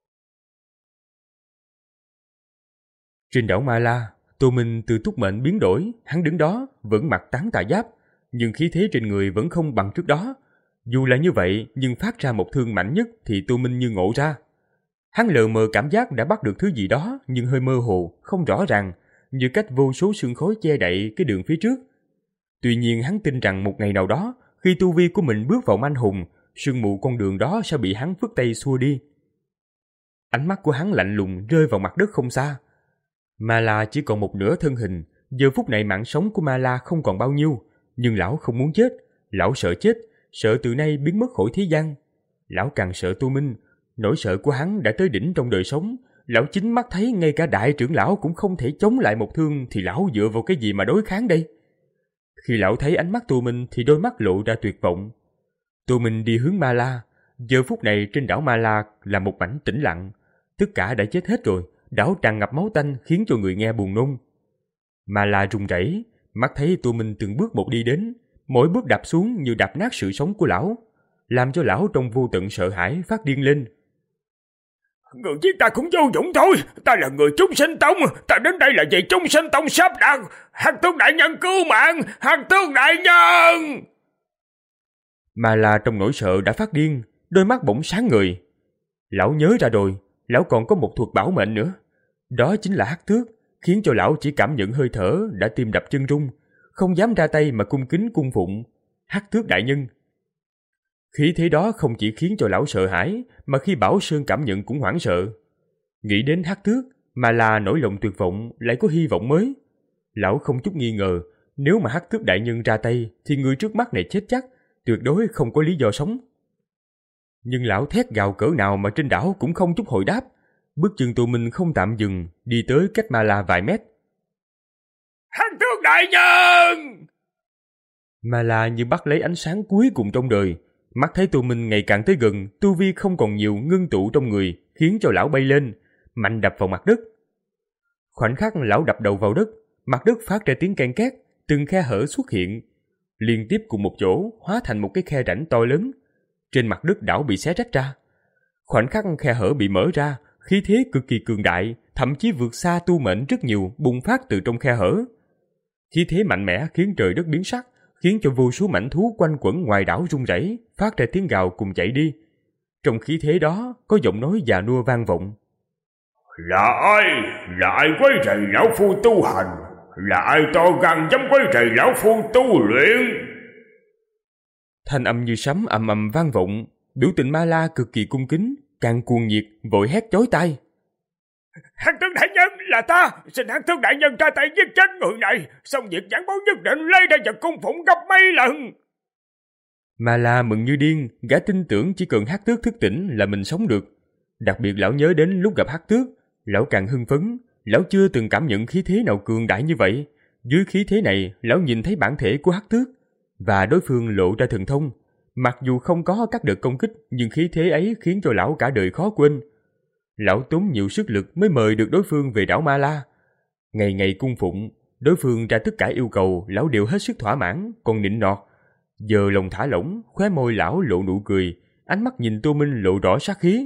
Trên đảo Ma La, Tô Minh từ túc mệnh biến đổi, hắn đứng đó vẫn mặc tán tà giáp, nhưng khí thế trên người vẫn không bằng trước đó. Dù là như vậy, nhưng phát ra một thương mạnh nhất thì Tô Minh như ngộ ra. Hắn lờ mờ cảm giác đã bắt được thứ gì đó, nhưng hơi mơ hồ, không rõ ràng, như cách vô số sương khói che đậy cái đường phía trước. Tuy nhiên hắn tin rằng một ngày nào đó, khi tu vi của mình bước vào manh hùng, sương mù con đường đó sẽ bị hắn phất tay xua đi. Ánh mắt của hắn lạnh lùng rơi vào mặt đất không xa. Ma La chỉ còn một nửa thân hình, giờ phút này mạng sống của Ma La không còn bao nhiêu, nhưng lão không muốn chết, lão sợ chết, sợ từ nay biến mất khỏi thế gian. Lão càng sợ Tô Minh, nỗi sợ của hắn đã tới đỉnh trong đời sống, lão chính mắt thấy ngay cả đại trưởng lão cũng không thể chống lại một thương thì lão dựa vào cái gì mà đối kháng đây? Khi lão thấy ánh mắt Tô Minh thì đôi mắt lộ ra tuyệt vọng. Tô Minh đi hướng Ma La, giờ phút này trên đảo Ma La là một mảnh tĩnh lặng, tất cả đã chết hết rồi, đảo tràn ngập máu tanh khiến cho người nghe buồn nôn. Ma La run rẩy, mắt thấy Tô Minh từng bước một đi đến, mỗi bước đạp xuống như đạp nát sự sống của lão, làm cho lão trong vô tận sợ hãi phát điên lên. Người giết ta cũng vô dụng thôi, ta là người Trung Sinh Tông, ta đến đây là vì Trung Sinh Tông sắp đặt. Hắc Tướng đại nhân cứu mạng, Hắc Tướng đại nhân! Ma La trong nỗi sợ đã phát điên, đôi mắt bỗng sáng ngời. Lão nhớ ra rồi, lão còn có một thuật bảo mệnh nữa. Đó chính là hắc tước, khiến cho lão chỉ cảm nhận hơi thở đã tim đập chân rung, không dám ra tay mà cung kính cung phụng. Hắc Tước đại nhân. Khí thế đó không chỉ khiến cho lão sợ hãi, mà khi Bảo Sơn cảm nhận cũng hoảng sợ. Nghĩ đến Hắc Tước, mà là nỗi lòng tuyệt vọng lại có hy vọng mới. Lão không chút nghi ngờ, nếu mà Hắc Tước đại nhân ra tay thì người trước mắt này chết chắc, tuyệt đối không có lý do sống. Nhưng lão thét gào cỡ nào mà trên đảo cũng không chút hồi đáp. Bước chân Tô Minh không tạm dừng, đi tới cách Ma La vài mét. Hắc Tước đại nhân! Ma La như bắt lấy ánh sáng cuối cùng trong đời, mắt thấy Tô Minh ngày càng tới gần, tu vi không còn nhiều ngưng tụ trong người, khiến cho lão bay lên, mạnh đập vào mặt đất. Khoảnh khắc lão đập đầu vào đất, mặt đất phát ra tiếng ken két, từng khe hở xuất hiện, liên tiếp cùng một chỗ hóa thành một cái khe rãnh to lớn. Trên mặt đất đảo bị xé rách ra. Khoảnh khắc khe hở bị mở ra, khí thế cực kỳ cường đại, thậm chí vượt xa tu mệnh rất nhiều bùng phát từ trong khe hở. Khí thế mạnh mẽ khiến trời đất biến sắc, khiến cho vô số mảnh thú quanh quẩn ngoài đảo rung rẩy, phát ra tiếng gào cùng chạy đi. Trong khí thế đó có giọng nói già nua vang vọng. Là ai? Là ai quấy rầy lão phu tu hành? Là ai to gan dám quấy rầy lão phu tu luyện? Thanh âm như sấm ầm ầm vang vọng, biểu tình Ma La cực kỳ cung kính, càng cuồng nhiệt, vội hét chói tai. Hắc Tướng đại nhân là ta, xin Hắc Tướng đại nhân ra tay giết chết người này, xong việc giảng bối nhất định lấy ra vật cung phụng gấp mấy lần. Ma La mừng như điên, gã tin tưởng chỉ cần Hắc Tước thức tỉnh là mình sống được. Đặc biệt lão nhớ đến lúc gặp Hắc Tước, lão càng hưng phấn, lão chưa từng cảm nhận khí thế nào cường đại như vậy. Dưới khí thế này, lão nhìn thấy bản thể của Hắc Tước, và đối phương lộ ra thần thông. Mặc dù không có các đợt công kích, nhưng khí thế ấy khiến cho lão cả đời khó quên. Lão tốn nhiều sức lực mới mời được đối phương về đảo Ma La. Ngày ngày cung phụng, đối phương ra tất cả yêu cầu, lão đều hết sức thỏa mãn, còn nịnh nọt. Giờ lòng thả lỏng, khóe môi lão lộ nụ cười, ánh mắt nhìn Tô Minh lộ rõ sát khí.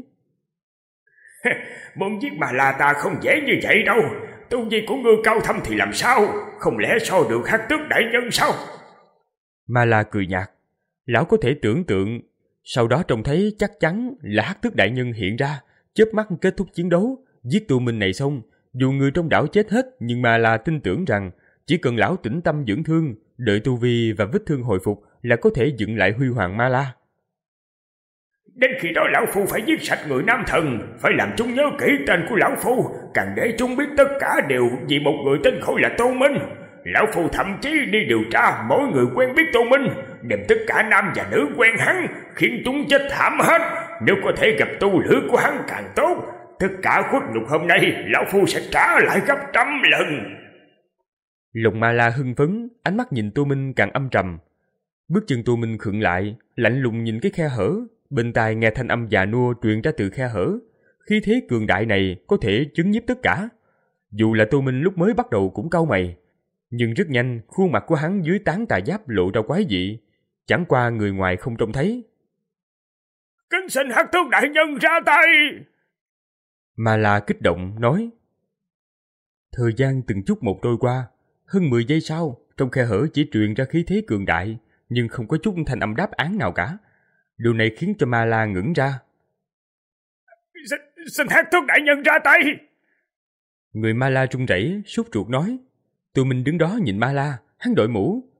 Muốn giết Ma La ta không dễ như vậy đâu, tu vi của ngươi cao thâm thì làm sao, không lẽ so được Hắc Tước đại nhân sao? Ma La cười nhạt, lão có thể tưởng tượng, sau đó trông thấy chắc chắn là Hắc Tước đại nhân hiện ra, chớp mắt kết thúc chiến đấu, giết Tô Minh này xong, dù người trong đảo chết hết, nhưng Ma La tin tưởng rằng chỉ cần lão tĩnh tâm dưỡng thương, đợi tu vi và vết thương hồi phục là có thể dựng lại huy hoàng Ma La. Đến khi đó lão phu phải giết sạch người nam thần, phải làm chúng nhớ kỹ tên của lão phu, càng để chúng biết tất cả đều vì một người tên gọi là Tô Minh. Lão phu thậm chí đi điều tra mỗi người quen biết Tô Minh, đem tất cả nam và nữ quen hắn, khiến chúng chết thảm hết. Nếu có thể gặp tu lữ của hắn càng tốt, tất cả khuất nhục hôm nay lão phu sẽ trả lại gấp trăm lần. Lòng Ma La hưng phấn, ánh mắt nhìn Tô Minh càng âm trầm. Bước chân Tô Minh khựng lại, lạnh lùng nhìn cái khe hở, bên tai nghe thanh âm già nua truyền ra từ khe hở. Khí thế cường đại này có thể chấn nhiếp tất cả. Dù là Tô Minh lúc mới bắt đầu cũng cau mày, nhưng rất nhanh khuôn mặt của hắn dưới tán tà giáp lộ ra quái dị, chẳng qua người ngoài không trông thấy. Kính xin Hắc Tước đại nhân ra tay! Ma La kích động nói. Thời gian từng chút một trôi qua, hơn mười giây sau, trong khe hở chỉ truyền ra khí thế cường đại, nhưng không có chút thanh âm đáp án nào cả. Điều này khiến cho Ma La ngẩn ra. Xin, xin Hắc Tước đại nhân ra tay! Người Ma La run rẩy, sốt ruột nói. Tụi mình đứng đó nhìn Ma La, hắn đội mũ,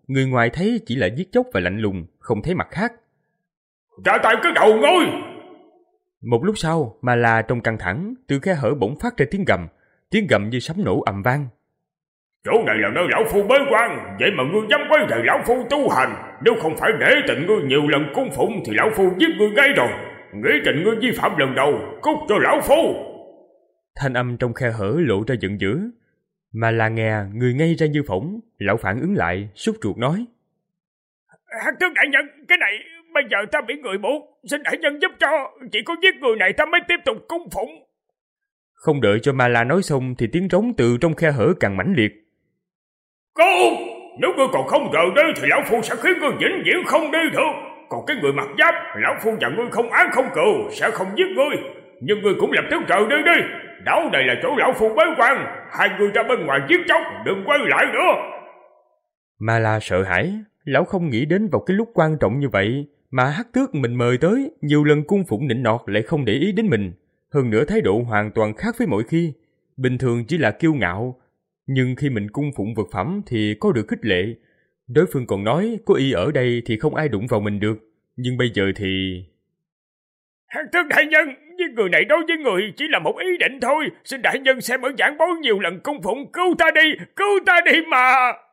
người ngoài thấy chỉ là giết chóc và lạnh lùng, không thấy mặt khác. Ra tay cái đầu ngươi! Một lúc sau, mà là trong căng thẳng, từ khe hở bỗng phát ra tiếng gầm, tiếng gầm như sấm nổ ầm vang. Chỗ này là nơi lão phu bế quan, vậy mà ngươi dám quấy rầy lão phu tu hành. Nếu không phải để tình ngươi nhiều lần cung phụng thì lão phu giết ngươi ngay rồi. Nghĩ tình ngươi vi phạm lần đầu, cút cho lão phu! Thanh âm trong khe hở lộ ra giận dữ. Mà là nghe người ngây ra như phỏng, lão phản ứng lại, sốt ruột nói. Hắc tướng đại nhân, cái này bây giờ ta bị người buộc, xin đại nhân giúp cho, chỉ có giết người này ta mới tiếp tục cung phụng. Không đợi cho Ma La nói xong thì tiếng trống từ trong khe hở càng mãnh liệt. Cô, nếu ngươi còn không rời đi thì lão phu sẽ khiến ngươi vĩnh viễn không đi được. Còn cái người mặc giáp, lão phu và ngươi không án không cừu, sẽ không giết ngươi. Nhưng ngươi cũng lập tức rời đi đi. Đảo này là chỗ lão phu bế quan, hai người ra bên ngoài giết chóc, đừng quay lại nữa. Ma La sợ hãi, lão không nghĩ đến vào cái lúc quan trọng như vậy mà Hắc Tước mình mời tới, nhiều lần cung phụng nịnh nọt lại không để ý đến mình. Hơn nữa thái độ hoàn toàn khác với mọi khi. Bình thường chỉ là kiêu ngạo, nhưng khi mình cung phụng vật phẩm thì có được khích lệ. Đối phương còn nói có y ở đây thì không ai đụng vào mình được. Nhưng bây giờ thì... Hắc Tước đại nhân, với người này đối với người chỉ là một ý định thôi. Xin đại nhân xem ở giảng bối nhiều lần cung phụng, cứu ta đi, cứu ta đi mà.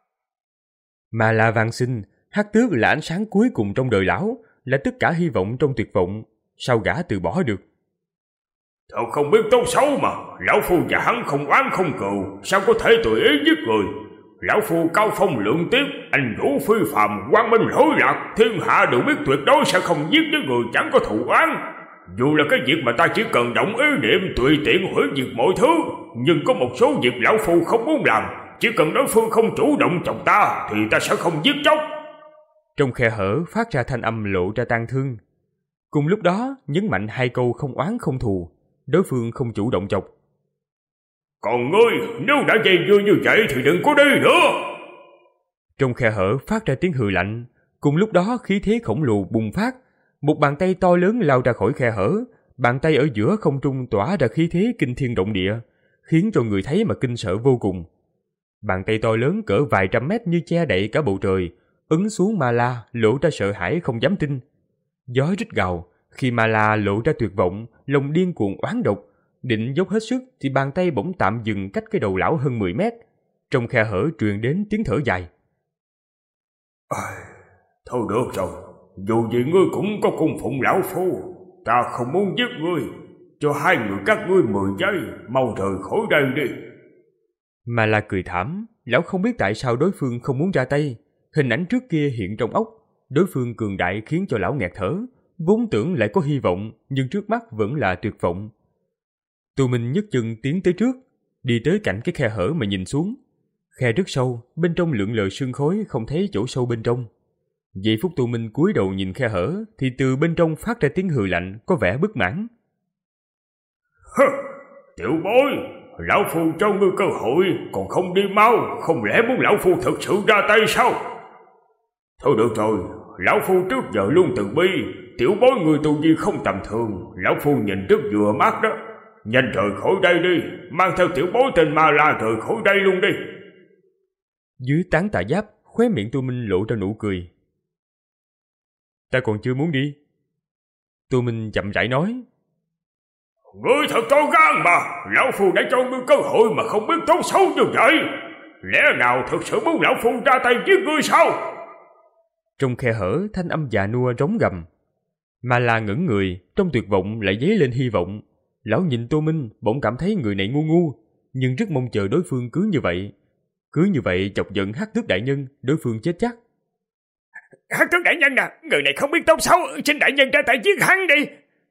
Mà là vang sinh, Hắc Tước là ánh sáng cuối cùng trong đời lão, là tất cả hy vọng trong tuyệt vọng. Sao gã từ bỏ được? Thật không biết tốt xấu mà, lão phu và hắn không oán không cừu, sao có thể tùy ý giết người? Lão phu cao phong lượng tiếp, anh vũ phi phàm, quang minh lỗi lạc, thiên hạ đều biết tuyệt đối sẽ không giết với người chẳng có thù oán. Dù là cái việc mà ta chỉ cần động ý niệm tùy tiện hủy diệt mọi thứ, nhưng có một số việc lão phu không muốn làm, chỉ cần đối phương không chủ động chọc ta thì ta sẽ không giết chóc. Trong khe hở phát ra thanh âm lộ ra tang thương. Cùng lúc đó nhấn mạnh hai câu không oán không thù. Đối phương không chủ động chọc. Còn ngươi, nếu đã dây dưa như vậy thì đừng có đi nữa. Trong khe hở phát ra tiếng hừ lạnh. Cùng lúc đó khí thế khổng lồ bùng phát. Một bàn tay to lớn lao ra khỏi khe hở. Bàn tay ở giữa không trung tỏa ra khí thế kinh thiên động địa, khiến cho người thấy mà kinh sợ vô cùng. Bàn tay to lớn cỡ vài trăm mét như che đậy cả bầu trời, ấn xuống Ma La lộ ra sợ hãi không dám tin. Gió rít gào. Khi Ma La lộ ra tuyệt vọng, lòng điên cuồng oán độc, định dốc hết sức thì bàn tay bỗng tạm dừng cách cái đầu lão hơn mười mét. Trong khe hở truyền đến tiếng thở dài. À, thôi được rồi, dù gì ngươi cũng có cung phụng lão phu, ta không muốn giết ngươi, cho hai người các ngươi mười giây, mau rời khỏi đây đi. Ma La cười thảm, lão không biết tại sao đối phương không muốn ra tay. Hình ảnh trước kia hiện trong óc, đối phương cường đại khiến cho lão nghẹt thở. Vốn tưởng lại có hy vọng, nhưng trước mắt vẫn là tuyệt vọng. Tù Minh nhấc chân tiến tới trước, đi tới cạnh cái khe hở mà nhìn xuống. Khe rất sâu, bên trong lượn lờ sương khói không thấy chỗ sâu bên trong. Giây phút Tù Minh cúi đầu nhìn khe hở, thì từ bên trong phát ra tiếng hừ lạnh, có vẻ bất mãn. Hơ, tiểu bối, lão phu cho ngươi cơ hội, còn không đi mau, không lẽ muốn lão phu thực sự ra tay sao? Thôi được rồi, lão phu trước giờ luôn từ bi, tiểu bối người tu vi không tầm thường, lão phu nhìn rất vừa mắt đó. Nhanh rời khỏi đây đi, mang theo tiểu bối tên Ma La rời khỏi đây luôn đi. Dưới tán tà giáp, khóe miệng Tu Minh lộ ra nụ cười. Ta còn chưa muốn đi. Tu Minh chậm rãi nói. Ngươi thật to gan mà, lão phu đã cho ngươi cơ hội mà không biết tốt xấu như vậy. Lẽ nào thực sự muốn lão phu ra tay giết ngươi sao? Trong khe hở thanh âm già nua rống gầm. Ma La ngẩng người, trong tuyệt vọng lại dấy lên hy vọng. Lão nhìn Tô Minh bỗng cảm thấy người này ngu ngu, nhưng rất mong chờ đối phương cứ như vậy. Cứ như vậy chọc giận Hắc Tước đại nhân, đối phương chết chắc. Hắc Tước đại nhân à, người này không biết tốt xấu, xin đại nhân ra tay giết hắn đi.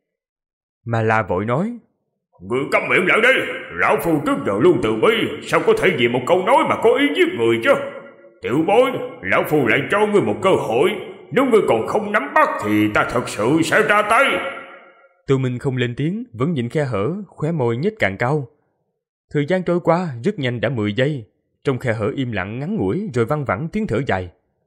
Ma La vội nói. Ngươi câm miệng lại đi, lão phu trước giờ luôn từ bi, sao có thể vì một câu nói mà có ý giết người chứ? Tiểu bối, lão phu lại cho ngươi một cơ hội, nếu ngươi còn không nắm bắt thì ta thật sự sẽ ra tay. Tô Minh không lên tiếng, vẫn nhìn khe hở, khóe môi nhếch càng cao. Thời gian trôi qua rất nhanh đã mười giây, trong khe hở im lặng ngắn ngủi rồi văng vẳng tiếng thở dài.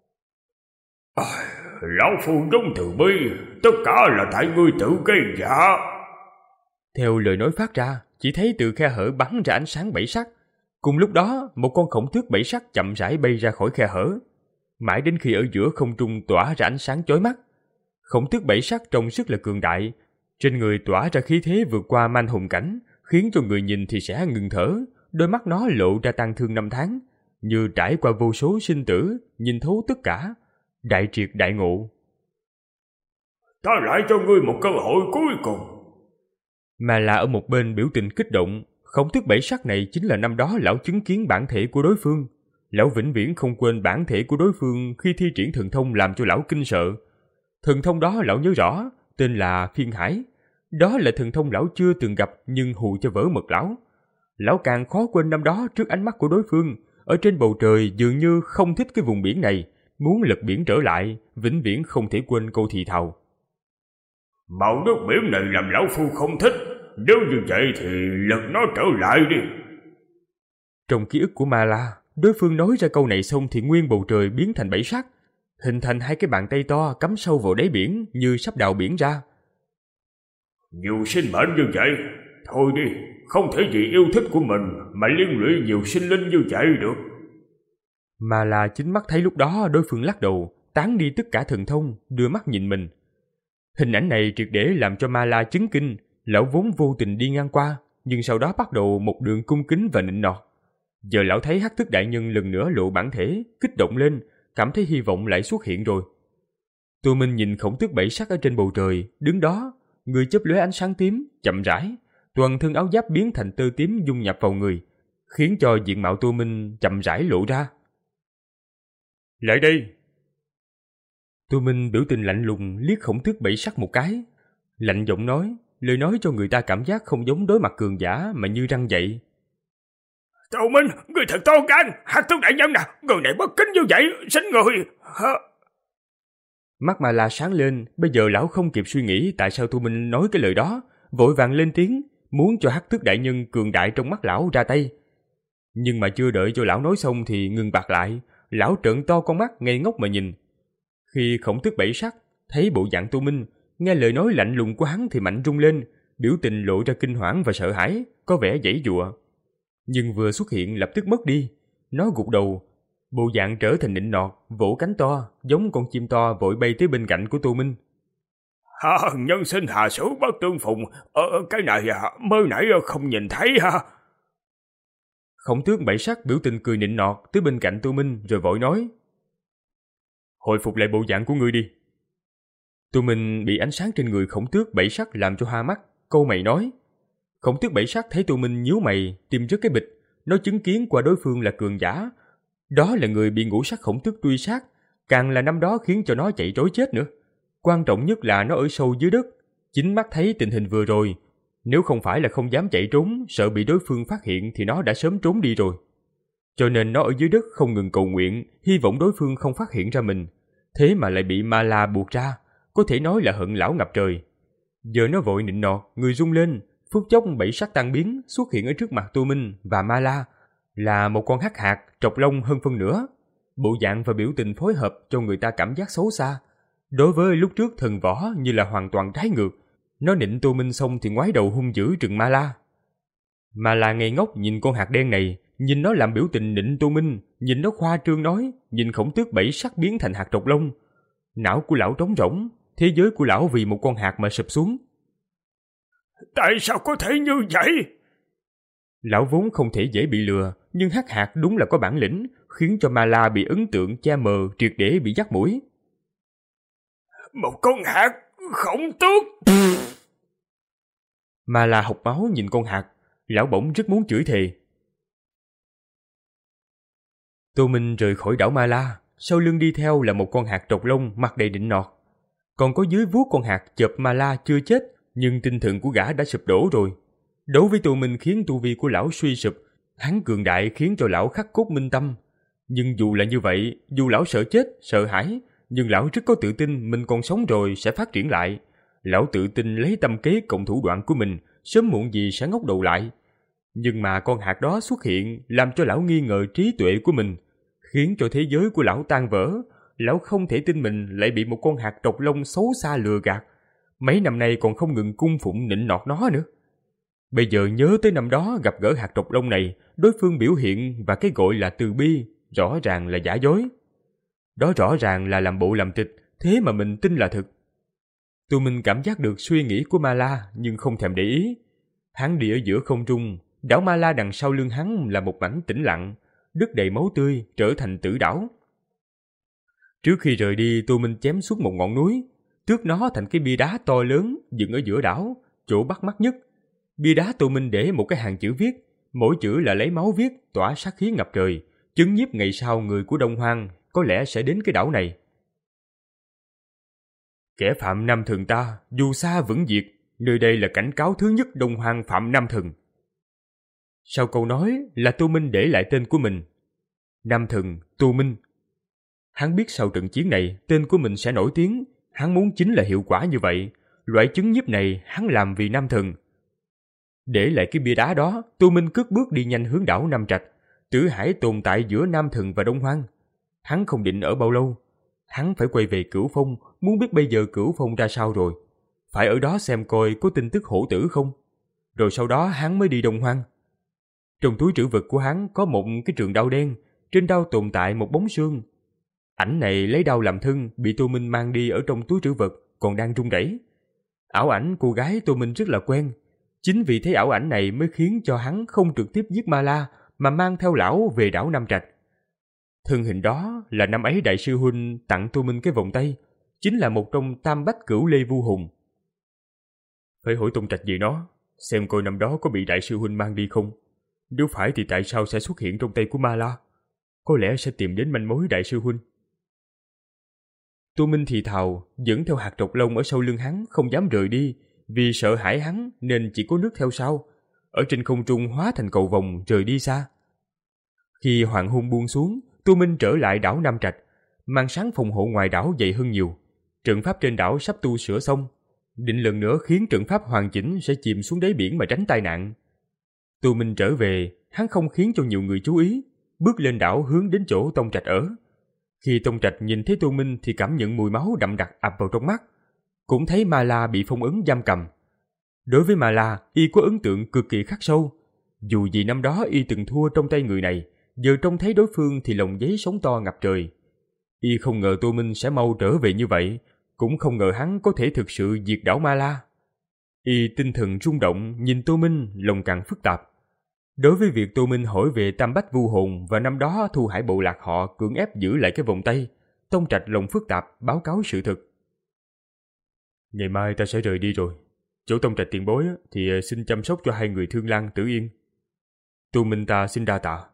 À, lão phu đúng từ bi, tất cả là tại ngươi tự gây dạ. Theo lời nói phát ra, chỉ thấy từ khe hở bắn ra ánh sáng bảy sắc. Cùng lúc đó, một con khổng tước bảy sắc chậm rãi bay ra khỏi khe hở. mãi đến khi ở giữa không trung tỏa ra ánh sáng chói mắt. Khổng tước bảy sắc trông rất là cường đại, trên người tỏa ra khí thế vượt qua manh hùng cảnh, khiến cho người nhìn thì sẽ ngừng thở, đôi mắt nó lộ ra tang thương năm tháng, như trải qua vô số sinh tử, nhìn thấu tất cả, đại triệt đại ngộ. Ta lại cho ngươi một cơ hội cuối cùng. Mà là ở một bên biểu tình kích động, khổng tước bảy sắc này chính là năm đó lão chứng kiến bản thể của đối phương. Lão vĩnh viễn không quên bản thể của đối phương khi thi triển thần thông làm cho lão kinh sợ. Thần thông đó lão nhớ rõ, tên là Phiên Hải. Đó là thần thông lão chưa từng gặp nhưng hù cho vỡ mật lão. Lão càng khó quên năm đó trước ánh mắt của đối phương, ở trên bầu trời dường như không thích cái vùng biển này, muốn lật biển trở lại, vĩnh viễn không thể quên câu thì thào. Màu nước biển này làm lão phu không thích, nếu như vậy thì lật nó trở lại đi. Trong ký ức của Ma La, đối phương nói ra câu này xong thì nguyên bầu trời biến thành bảy sắc, hình thành hai cái bàn tay to cắm sâu vào đáy biển như sắp đào biển ra. Nhiều sinh mệnh như vậy, thôi đi, không thể vì yêu thích của mình mà liên lụy nhiều sinh linh như vậy được. Mà là chính mắt thấy lúc đó đối phương lắc đầu, tán đi tất cả thần thông, đưa mắt nhìn mình. Hình ảnh này triệt để làm cho Ma La chấn kinh, lão vốn vô tình đi ngang qua, nhưng sau đó bắt đầu một đường cung kính và nịnh nọt. Giờ lão thấy Hắc Thức Đại Nhân lần nữa lộ bản thể, kích động lên, cảm thấy hy vọng lại xuất hiện rồi. Tô Minh nhìn khổng tước bảy sắc ở trên bầu trời, đứng đó, người chớp lóe ánh sáng tím, chậm rãi, toàn thân áo giáp biến thành tơ tím dung nhập vào người, khiến cho diện mạo Tô Minh chậm rãi lộ ra. Lại đây! Tô Minh biểu tình lạnh lùng liếc khổng tước bảy sắc một cái, lạnh giọng nói, lời nói cho người ta cảm giác không giống đối mặt cường giả mà như răng dậy. Tô Minh, người thật to gan, Hắc Thức Đại Nhân nè, người này bất kính như vậy, xin người... Hả? Mắt Ma La sáng lên, bây giờ lão không kịp suy nghĩ tại sao Tô Minh nói cái lời đó, vội vàng lên tiếng, muốn cho Hắc Thức Đại Nhân cường đại trong mắt lão ra tay. Nhưng mà chưa đợi cho lão nói xong thì ngừng bặt lại, lão trợn to con mắt ngây ngốc mà nhìn. Khi khổng tước bảy sắc thấy bộ dạng Tô Minh, nghe lời nói lạnh lùng của hắn thì mạnh rung lên, biểu tình lộ ra kinh hoảng và sợ hãi, có vẻ giãy giụa. Nhưng vừa xuất hiện lập tức mất đi, nó gục đầu, bộ dạng trở thành nịnh nọt, vỗ cánh to, giống con chim to vội bay tới bên cạnh của Tô Minh. Ha, nhân sinh hà số bất tương phùng, ờ, cái này à, mới nãy không nhìn thấy ha. Khổng tước bảy sắc biểu tình cười nịnh nọt tới bên cạnh Tô Minh rồi vội nói. Hồi phục lại bộ dạng của ngươi đi. Tô Minh bị ánh sáng trên người khổng tước bảy sắc làm cho hoa mắt, câu mày nói. Khổng tước bảy sắc thấy Tô Minh nhíu mày, tìm trước cái bịch, nó chứng kiến qua đối phương là cường giả. Đó là người bị ngũ sắc khổng tước truy sát, càng là năm đó khiến cho nó chạy trối chết nữa. Quan trọng nhất là nó ở sâu dưới đất, chính mắt thấy tình hình vừa rồi. Nếu không phải là không dám chạy trốn, sợ bị đối phương phát hiện thì nó đã sớm trốn đi rồi. Cho nên nó ở dưới đất không ngừng cầu nguyện, hy vọng đối phương không phát hiện ra mình. Thế mà lại bị Ma La buộc ra, có thể nói là hận lão ngập trời. Giờ nó vội nịnh nọt, người rung lên, phút chốc bảy sắc tan biến xuất hiện ở trước mặt Tô Minh và Ma La, là một con hắc hạt trọc lông hơn phân nửa. Bộ dạng và biểu tình phối hợp cho người ta cảm giác xấu xa. Đối với lúc trước thần võ như là hoàn toàn trái ngược, nó nịnh Tô Minh xong thì ngoái đầu hung dữ trừng Ma La. Ma La ngây ngốc nhìn con hạt đen này, nhìn nó làm biểu tình nịnh Tô Minh, nhìn nó khoa trương nói, nhìn khổng tước bảy sắc biến thành hạt trọc lông. Não của lão trống rỗng, thế giới của lão vì một con hạt mà sụp xuống. Tại sao có thể như vậy? Lão vốn không thể dễ bị lừa, nhưng hắc hạt đúng là có bản lĩnh, khiến cho Ma La bị ấn tượng che mờ, triệt để bị dắt mũi. Một con hạt khổng tước. Ma La hộc máu nhìn con hạt, lão bỗng rất muốn chửi thề. Tô Minh rời khỏi đảo Ma La, sau lưng đi theo là một con hạt trọc lông mặt đầy nịnh nọt. Còn có dưới vuốt con hạt chộp Ma La chưa chết, nhưng tinh thần của gã đã sụp đổ rồi. Đối với Tô Minh khiến tu vi của lão suy sụp, hắn cường đại khiến cho lão khắc cốt minh tâm. Nhưng dù là như vậy, dù lão sợ chết, sợ hãi, nhưng lão rất có tự tin mình còn sống rồi sẽ phát triển lại. Lão tự tin lấy tâm kế cộng thủ đoạn của mình, sớm muộn gì sẽ ngóc đầu lại. Nhưng mà con hạt đó xuất hiện làm cho lão nghi ngờ trí tuệ của mình, khiến cho thế giới của lão tan vỡ. Lão không thể tin mình lại bị một con hạt trọc lông xấu xa lừa gạt. Mấy năm nay còn không ngừng cung phụng nịnh nọt nó nữa. Bây giờ nhớ tới năm đó gặp gỡ hạt trọc lông này, đối phương biểu hiện và cái gọi là từ bi rõ ràng là giả dối. Đó rõ ràng là làm bộ làm tịch, thế mà mình tin là thực. Tô Minh cảm giác được suy nghĩ của Ma La nhưng không thèm để ý. Hắn đi ở giữa không trung, đảo Ma La đằng sau lưng hắn là một mảnh tĩnh lặng, đất đầy máu tươi trở thành tử đảo. Trước khi rời đi, Tô Minh chém xuống một ngọn núi, tước nó thành cái bia đá to lớn dựng ở giữa đảo, chỗ bắt mắt nhất. Bia đá Tô Minh để một cái hàng chữ viết, mỗi chữ là lấy máu viết, tỏa sát khí ngập trời, chứng nhiếp ngày sau người của Đông Hoang có lẽ sẽ đến cái đảo này. Kẻ phạm Nam Thần ta, dù xa vẫn diệt, nơi đây là cảnh cáo thứ nhất Đông Hoang phạm Nam Thần. Sau câu nói là Tô Minh để lại tên của mình. Nam Thần, Tô Minh. Hắn biết sau trận chiến này tên của mình sẽ nổi tiếng, hắn muốn chính là hiệu quả như vậy. Loại chứng nhiếp này hắn làm vì Nam Thần. Để lại cái bia đá đó, Tô Minh cất bước đi nhanh hướng đảo Nam Trạch. Tử Hải tồn tại giữa Nam Thần và Đông Hoang. Hắn không định ở bao lâu. Hắn phải quay về Cửu Phong, muốn biết bây giờ Cửu Phong ra sao rồi. Phải ở đó xem coi có tin tức hổ tử không. Rồi sau đó hắn mới đi Đông Hoang. Trong túi trữ vật của hắn có một cái trường đao đen, trên đao tồn tại một bóng xương. Ảnh này lấy đao làm thân, bị Tô Minh mang đi ở trong túi trữ vật, còn đang rung rẩy. Ảo ảnh cô gái Tô Minh rất là quen. Chính vì thế ảo ảnh này mới khiến cho hắn không trực tiếp giết Ma La, mà mang theo lão về đảo Nam Trạch. Thân hình đó là năm ấy đại sư huynh tặng Tô Minh cái vòng tay, chính là một trong tam bách cửu lê vu hùng. Phải hỏi Tôn Trạch về nó, xem coi năm đó có bị đại sư huynh mang đi không. Nếu phải thì tại sao sẽ xuất hiện trong tay của Ma La? Có lẽ sẽ tìm đến manh mối đại sư huynh. Tô Minh thì thào, dẫn theo hạt trọc lông ở sau lưng hắn, không dám rời đi, vì sợ hãi hắn nên chỉ có nước theo sau, ở trên không trung hóa thành cầu vồng rời đi xa. Khi hoàng hôn buông xuống, Tô Minh trở lại đảo Nam Trạch, màn sáng phòng hộ ngoài đảo dày hơn nhiều. Trận pháp trên đảo sắp tu sửa xong, định lần nữa khiến trận pháp hoàn chỉnh sẽ chìm xuống đáy biển mà tránh tai nạn. Tô Minh trở về, hắn không khiến cho nhiều người chú ý, bước lên đảo hướng đến chỗ Tông Trạch ở. Khi Tông Trạch nhìn thấy Tô Minh thì cảm nhận mùi máu đậm đặc ập vào trong mắt, cũng thấy Ma La bị phong ấn giam cầm. Đối với Ma La, y có ấn tượng cực kỳ khắc sâu. Dù gì năm đó y từng thua trong tay người này, giờ trông thấy đối phương thì lòng giấy sóng to ngập trời. Y không ngờ Tô Minh sẽ mau trở về như vậy, cũng không ngờ hắn có thể thực sự diệt đảo Ma La. Y tinh thần rung động, nhìn Tô Minh lòng càng phức tạp. Đối với việc Tô Minh hỏi về Tam Bách Vu Hồn và năm đó Thu Hải bộ lạc họ cưỡng ép giữ lại cái vòng tay, Tông Trạch lòng phức tạp báo cáo sự thực. Ngày mai ta sẽ rời đi rồi. Chỗ Tông Trạch tiền bối thì xin chăm sóc cho hai người Thương Lan, Tử Yên. Tô Minh ta xin đa tạ.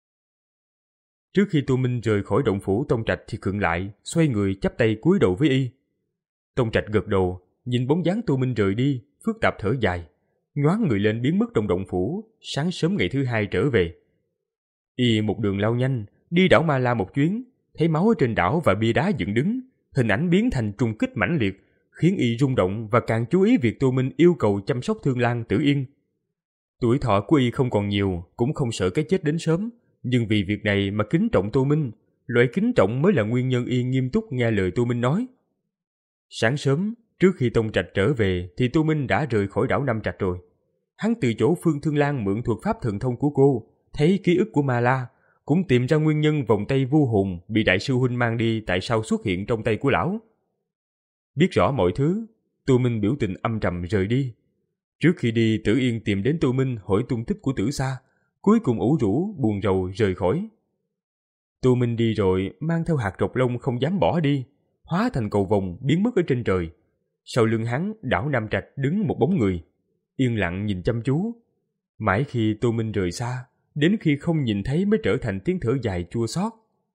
Trước khi Tô Minh rời khỏi động phủ Tông Trạch thì khựng lại, xoay người chắp tay cúi đầu với y. Tông Trạch gật đầu, nhìn bóng dáng Tô Minh rời đi, phức tạp thở dài, nhoáng người lên biến mất trong động phủ. Sáng sớm ngày thứ hai trở về, y một đường lao nhanh đi đảo Ma La một chuyến, thấy máu ở trên đảo và bia đá dựng đứng, hình ảnh biến thành trùng kích mãnh liệt, khiến y rung động và càng chú ý việc Tô Minh yêu cầu chăm sóc Thương Lan, Tử Yên. Tuổi thọ của y không còn nhiều, cũng không sợ cái chết đến sớm, nhưng vì việc này mà kính trọng Tô Minh. Loại kính trọng mới là nguyên nhân y nghiêm túc nghe lời Tô Minh nói. Sáng sớm, trước khi Tông Trạch trở về thì Tô Minh đã rời khỏi đảo Nam Trạch rồi. Hắn từ chỗ Phương Thương Lan mượn thuật pháp thần thông của cô, thấy ký ức của Ma La, cũng tìm ra nguyên nhân vòng tay vu hồn bị đại sư huynh mang đi tại sao xuất hiện trong tay của lão. Biết rõ mọi thứ, Tô Minh biểu tình âm trầm rời đi. Trước khi đi, Tử Yên tìm đến Tô Minh hỏi tung tích của Tử Sa, cuối cùng ủ rũ buồn rầu rời khỏi. Tô Minh đi rồi, mang theo hạt trọc lông không dám bỏ đi, hóa thành cầu vồng biến mất ở trên trời. Sau lưng hắn, đảo Nam Trạch đứng một bóng người, yên lặng nhìn chăm chú. Mãi khi Tô Minh rời xa, đến khi không nhìn thấy mới trở thành tiếng thở dài chua xót.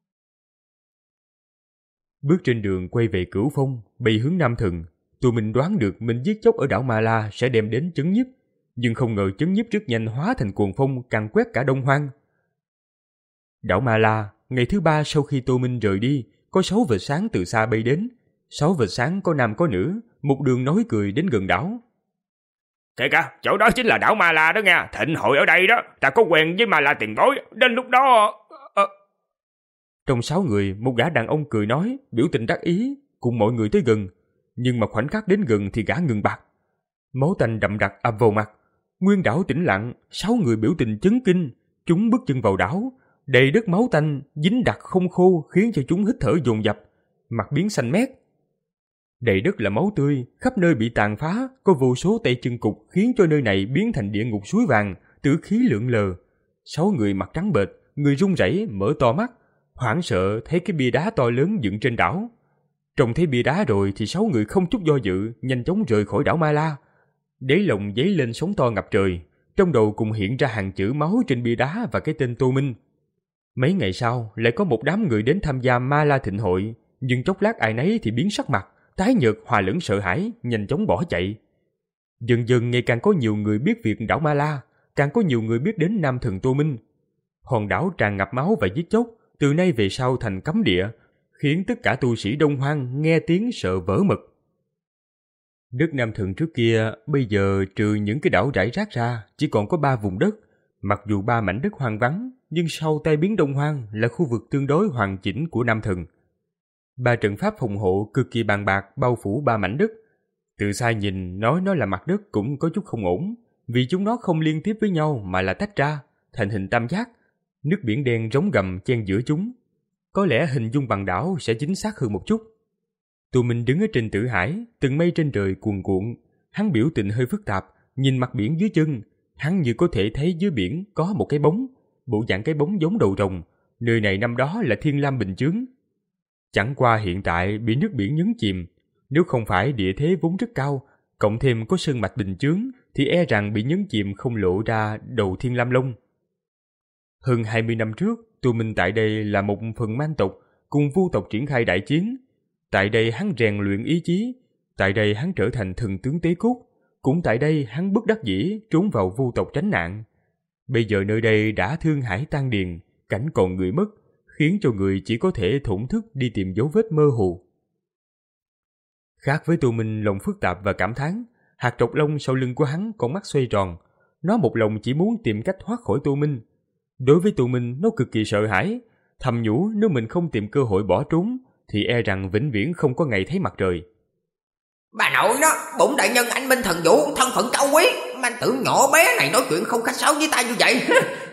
Bước trên đường quay về Cửu Phong, bay hướng Nam Thần, Tô Minh đoán được mình giết chóc ở đảo Ma La sẽ đem đến chấn nhiếp, nhưng không ngờ chấn nhiếp rất nhanh hóa thành cuồng phong càn quét cả Đông Hoang. Đảo Ma La, ngày thứ ba sau khi Tô Minh rời đi, có sáu vệt sáng từ xa bay đến. Sáu vệt sáng có nam có nữ, một đường nói cười đến gần đảo. Kể cả, chỗ đó chính là đảo Ma La đó nha, thịnh hội ở đây đó, ta có quen với Ma La tiền bối, đến lúc đó... À... Trong sáu người, một gã đàn ông cười nói, biểu tình đắc ý, cùng mọi người tới gần, nhưng mà khoảnh khắc đến gần thì gã ngừng bặt. Máu tanh đậm đặc ập vào mặt, nguyên đảo tĩnh lặng, sáu người biểu tình chấn kinh, chúng bước chân vào đảo, đầy đất máu tanh, dính đặc không khô khiến cho chúng hít thở dồn dập, mặt biến xanh mét. Đầy đất là máu tươi, khắp nơi bị tàn phá, có vô số tay chân cụt khiến cho nơi này biến thành địa ngục suối vàng, tử khí lượn lờ. Sáu người mặt trắng bệch, người run rẩy mở to mắt, hoảng sợ thấy cái bia đá to lớn dựng trên đảo. Trông thấy bia đá rồi thì sáu người không chút do dự, nhanh chóng rời khỏi đảo Ma La. Đáy lòng dấy lên sóng to ngập trời, trong đầu cùng hiện ra hàng chữ máu trên bia đá và cái tên Tô Minh. Mấy ngày sau, lại có một đám người đến tham gia Ma La thịnh hội, nhưng chốc lát ai nấy thì biến sắc mặt, tái nhợt hòa lẫn sợ hãi, nhanh chóng bỏ chạy. Dần dần ngày càng có nhiều người biết việc đảo Ma La, càng có nhiều người biết đến nam thần Tô Minh. Hòn đảo tràn ngập máu và giết chóc, từ nay về sau thành cấm địa, khiến tất cả tu sĩ Đông Hoang nghe tiếng sợ vỡ mật. Đất nam thần trước kia, bây giờ trừ những cái đảo rải rác ra, chỉ còn có ba vùng đất. Mặc dù ba mảnh đất hoang vắng, nhưng sau tai biến Đông Hoang là khu vực tương đối hoàn chỉnh của nam thần. Ba trận pháp phòng hộ cực kỳ bàn bạc bao phủ ba mảnh đất. Từ xa nhìn, nói nó là mặt đất cũng có chút không ổn, vì chúng nó không liên tiếp với nhau mà là tách ra, thành hình tam giác. Nước biển đen rống gầm chen giữa chúng. Có lẽ hình dung bằng đảo sẽ chính xác hơn một chút. Tụi mình đứng ở trên tử hải, từng mây trên trời cuồn cuộn. Hắn biểu tình hơi phức tạp, nhìn mặt biển dưới chân. Hắn như có thể thấy dưới biển có một cái bóng, bộ dạng cái bóng giống đầu rồng. Nơi này năm đó là Thiên Lam Bình Chướng. Chẳng qua hiện tại bị nước biển nhấn chìm. Nếu không phải địa thế vốn rất cao, cộng thêm có sơn mạch bình chướng, thì e rằng bị nhấn chìm không lộ ra đầu Thiên Lam Long. Hơn hai mươi năm trước, tụi mình tại đây là một phần man tộc, cùng vu tộc triển khai đại chiến. Tại đây hắn rèn luyện ý chí, tại đây hắn trở thành thần tướng Tế Cốt, cũng tại đây hắn bất đắc dĩ trốn vào vu tộc tránh nạn. Bây giờ nơi đây đã thương hải tan điền, cảnh còn người mất, khiến cho người chỉ có thể thổn thức đi tìm dấu vết mơ hồ. Khác với tụi mình lòng phức tạp và cảm thán, hạt trọc lông sau lưng của hắn con mắt xoay tròn, nó một lòng chỉ muốn tìm cách thoát khỏi Tô Minh. Đối với tụi mình nó cực kỳ sợ hãi, thầm nhủ nếu mình không tìm cơ hội bỏ trốn thì e rằng vĩnh viễn không có ngày thấy mặt trời. Bà nội nó, bổn đại nhân anh minh thần vũ, thân phận cao quý, man tử nhỏ bé này nói chuyện không khách sáo với ta như vậy.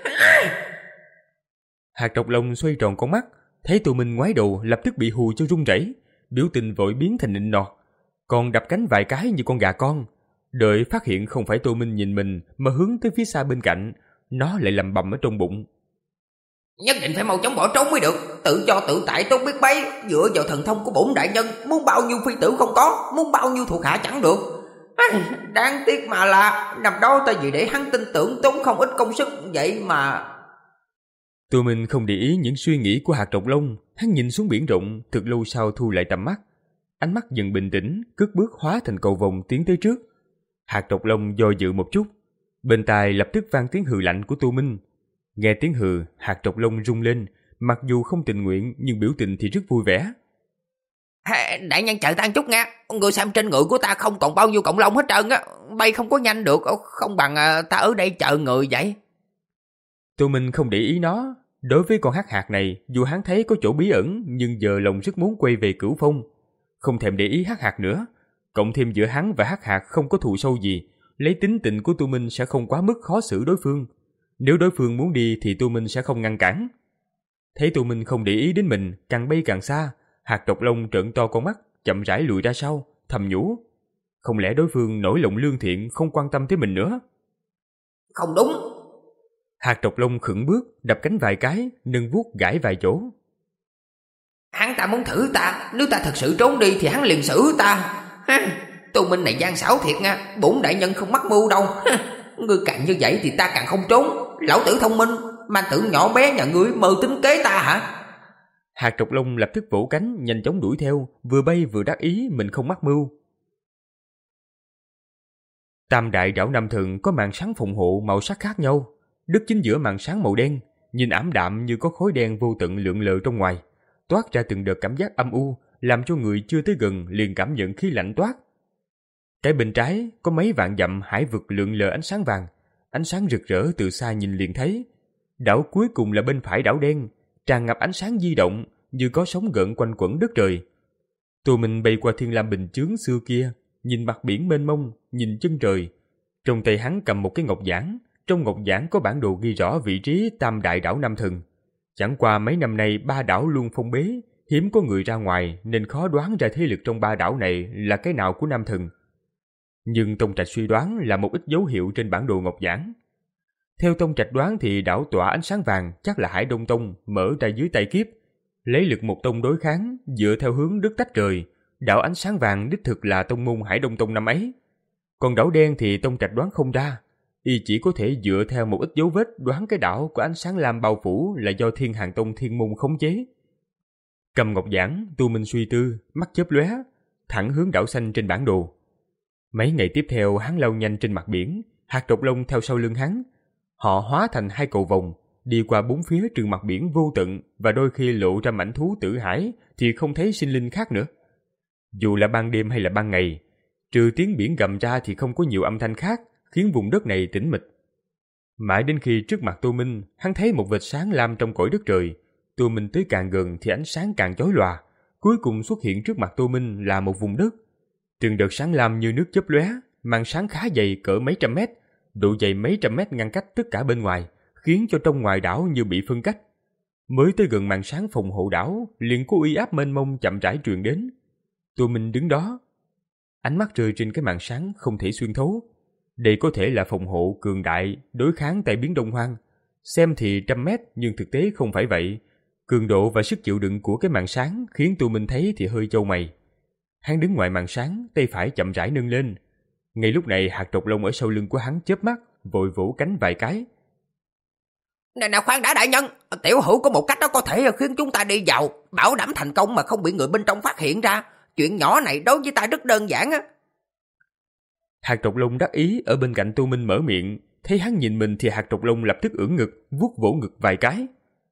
Hạt trọc lông xoay tròn con mắt, thấy tụi mình ngoái đầu lập tức bị hù cho run rẩy, biểu tình vội biến thành nịnh nọt, còn đập cánh vài cái như con gà con. Đợi phát hiện không phải Tô Minh nhìn mình mà hướng tới phía xa bên cạnh, nó lại lầm bầm ở trong bụng. Nhất định phải mau chóng bỏ trốn mới được, tự cho tự tại tốt biết bấy, dựa vào thần thông của bổn đại nhân, muốn bao nhiêu phi tử không có, muốn bao nhiêu thuộc hạ chẳng được. Đáng tiếc mà là năm đó ta vì để hắn tin tưởng tốn không ít công sức vậy mà. Tụi mình không để ý những suy nghĩ của hạt trọc lông, hắn nhìn xuống biển rộng, thực lâu sau thu lại tầm mắt. Ánh mắt dần bình tĩnh, cất bước hóa thành cầu vồng tiến tới trước. Hạt trọc lông do dự một chút, bên tai lập tức vang tiếng hừ lạnh của Tô Minh. Nghe tiếng hừ, hạt trọc lông rung lên, mặc dù không tình nguyện nhưng biểu tình thì rất vui vẻ. Đại nhân chờ ta chút nha, người xem trên người của ta không còn bao nhiêu cộng lông hết trơn á, bay không có nhanh được, không bằng ta ở đây chờ người vậy. Tô Minh không để ý nó. Đối với con hắc hạt này, dù hắn thấy có chỗ bí ẩn nhưng giờ lòng rất muốn quay về Cửu Phong, không thèm để ý hắc hạt nữa. Cộng thêm giữa hắn và hắc hạt không có thù sâu gì, lấy tính tình của Tô Minh sẽ không quá mức khó xử đối phương. Nếu đối phương muốn đi thì Tô Minh sẽ không ngăn cản. Thấy Tô Minh không để ý đến mình, càng bay càng xa, hạt trọc lông trợn to con mắt, chậm rãi lùi ra sau, thầm nhủ. Không lẽ đối phương nổi lòng lương thiện không quan tâm tới mình nữa? Không đúng. Hạt trọc lông khựng bước, đập cánh vài cái, nâng vuốt gãi vài chỗ. Hắn ta muốn thử ta, nếu ta thật sự trốn đi thì hắn liền xử ta. Tô Minh này gian xảo thiệt nha, bổn đại nhân không mắc mưu đâu. Ngươi càng như vậy thì ta càng không trốn. Lão tử thông minh, man tử nhỏ bé nhà ngươi mơ tính kế ta hả? Hạt trọc lông lập tức vỗ cánh nhanh chóng đuổi theo, vừa bay vừa đắc ý mình không mắc mưu. Tam đại đảo Nam Thần có màn sáng phòng hộ màu sắc khác nhau. Đất chính giữa màn sáng màu đen, nhìn ảm đạm như có khối đen vô tận lượn lờ trong ngoài, toát ra từng đợt cảm giác âm u, làm cho người chưa tới gần liền cảm nhận khí lạnh toát. Cái bên trái có mấy vạn dặm hải vực lượn lờ ánh sáng vàng, ánh sáng rực rỡ từ xa nhìn liền thấy. Đảo cuối cùng là bên phải đảo đen, tràn ngập ánh sáng di động, như có sóng gợn quanh quẩn đất trời. Tụi mình bay qua Thiên Lam Bình Chướng xưa kia, nhìn mặt biển mênh mông, nhìn chân trời. Trong tay hắn cầm một cái ngọc giản, trong ngọc giản có bản đồ ghi rõ vị trí tam đại đảo Nam Thần. Chẳng qua mấy năm nay ba đảo luôn phong bế, hiếm có người ra ngoài nên khó đoán ra thế lực trong ba đảo này là cái nào của Nam Thần. Nhưng Tông Trạch suy đoán là một ít dấu hiệu trên bản đồ Ngọc Giản. Theo Tông Trạch đoán thì đảo tỏa ánh sáng vàng chắc là Hải Đông Tông mở ra dưới tay kiếp. Lấy lực một tông đối kháng, dựa theo hướng đứt tách rời, đảo ánh sáng vàng đích thực là tông môn Hải Đông Tông năm ấy. Còn đảo đen thì Tông Trạch đoán không ra, y chỉ có thể dựa theo một ít dấu vết đoán cái đảo có ánh sáng lam bao phủ là do Thiên Hàn Tông Thiên Môn khống chế. Cầm ngọc giản, Tu Minh suy tư, mắt chớp lóe, thẳng hướng đảo xanh trên bản đồ. Mấy ngày tiếp theo hắn lao nhanh trên mặt biển, hạt độc long theo sau lưng hắn. Họ hóa thành hai cầu vồng, đi qua bốn phía trường mặt biển vô tận và đôi khi lộ ra mảnh thú tử hải thì không thấy sinh linh khác nữa. Dù là ban đêm hay là ban ngày, trừ tiếng biển gầm ra thì không có nhiều âm thanh khác, khiến vùng đất này tĩnh mịch. Mãi đến khi trước mặt Tô Minh, hắn thấy một vệt sáng lam trong cõi đất trời. Tô Minh tới càng gần thì ánh sáng càng chói lòa. Cuối cùng xuất hiện trước mặt Tô Minh là một vùng đất. Từng đợt sáng lam như nước chớp lóe, màn sáng khá dày cỡ mấy trăm mét, độ dày mấy trăm mét ngăn cách tất cả bên ngoài, khiến cho trong ngoài đảo như bị phân cách. Mới tới gần màn sáng phòng hộ đảo, liền có uy áp mênh mông chậm rãi truyền đến. Tô Minh đứng đó, ánh mắt rơi trên cái màn sáng không thể xuyên thấu. Đây có thể là phòng hộ cường đại đối kháng tại biến Đông Hoang. Xem thì trăm mét nhưng thực tế không phải vậy. Cường độ và sức chịu đựng của cái màn sáng khiến Tô Minh thấy thì hơi chau mày. Hắn đứng ngoài màn sáng, tay phải chậm rãi nâng lên. Ngay lúc này hạt độc long ở sau lưng của hắn chớp mắt, vội vỗ cánh vài cái. Này nào khoan đã đại nhân, tiểu hữu có một cách đó có thể khiến chúng ta đi vào, bảo đảm thành công mà không bị người bên trong phát hiện ra. Chuyện nhỏ này đối với ta rất đơn giản á. Hạt độc long đắc ý ở bên cạnh Tô Minh mở miệng, thấy hắn nhìn mình thì hạt độc long lập tức ưỡn ngực, vuốt vỗ ngực vài cái.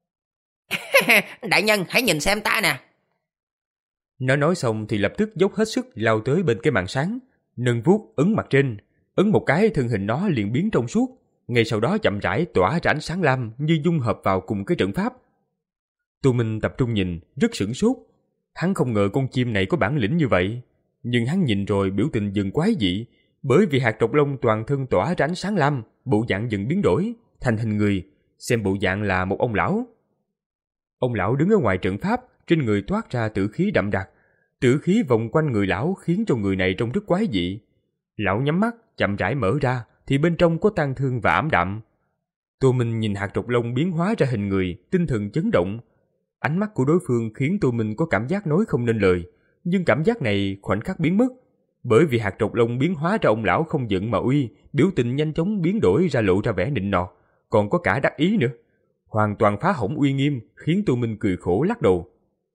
Đại nhân hãy nhìn xem ta nè. Nó nói xong thì lập tức dốc hết sức lao tới bên cái màn sáng, nâng vuốt ấn mặt trên, ấn một cái thân hình nó liền biến trong suốt, ngay sau đó chậm rãi tỏa ra ánh sáng lam như dung hợp vào cùng cái trận pháp. Tô Minh tập trung nhìn, rất sửng sốt. Hắn không ngờ con chim này có bản lĩnh như vậy, nhưng hắn nhìn rồi biểu tình dần quái dị, bởi vì hạt độc long toàn thân tỏa ra ánh sáng lam, bộ dạng dần biến đổi thành hình người, xem bộ dạng là một ông lão. Ông lão đứng ở ngoài trận pháp, trên người toát ra tử khí đậm đặc, tử khí vòng quanh người lão khiến cho người này trông rất quái dị. Lão nhắm mắt, chậm rãi mở ra, thì bên trong có tang thương và ảm đạm. Tô Minh nhìn hạt độc long biến hóa ra hình người, tinh thần chấn động. Ánh mắt của đối phương khiến Tô Minh có cảm giác nói không nên lời, nhưng cảm giác này khoảnh khắc biến mất, bởi vì hạt độc long biến hóa ra ông lão không giận mà uy, biểu tình nhanh chóng biến đổi ra lộ ra vẻ nịnh nọt, còn có cả đắc ý nữa, hoàn toàn phá hỏng uy nghiêm, khiến Tô Minh cười khổ lắc đầu.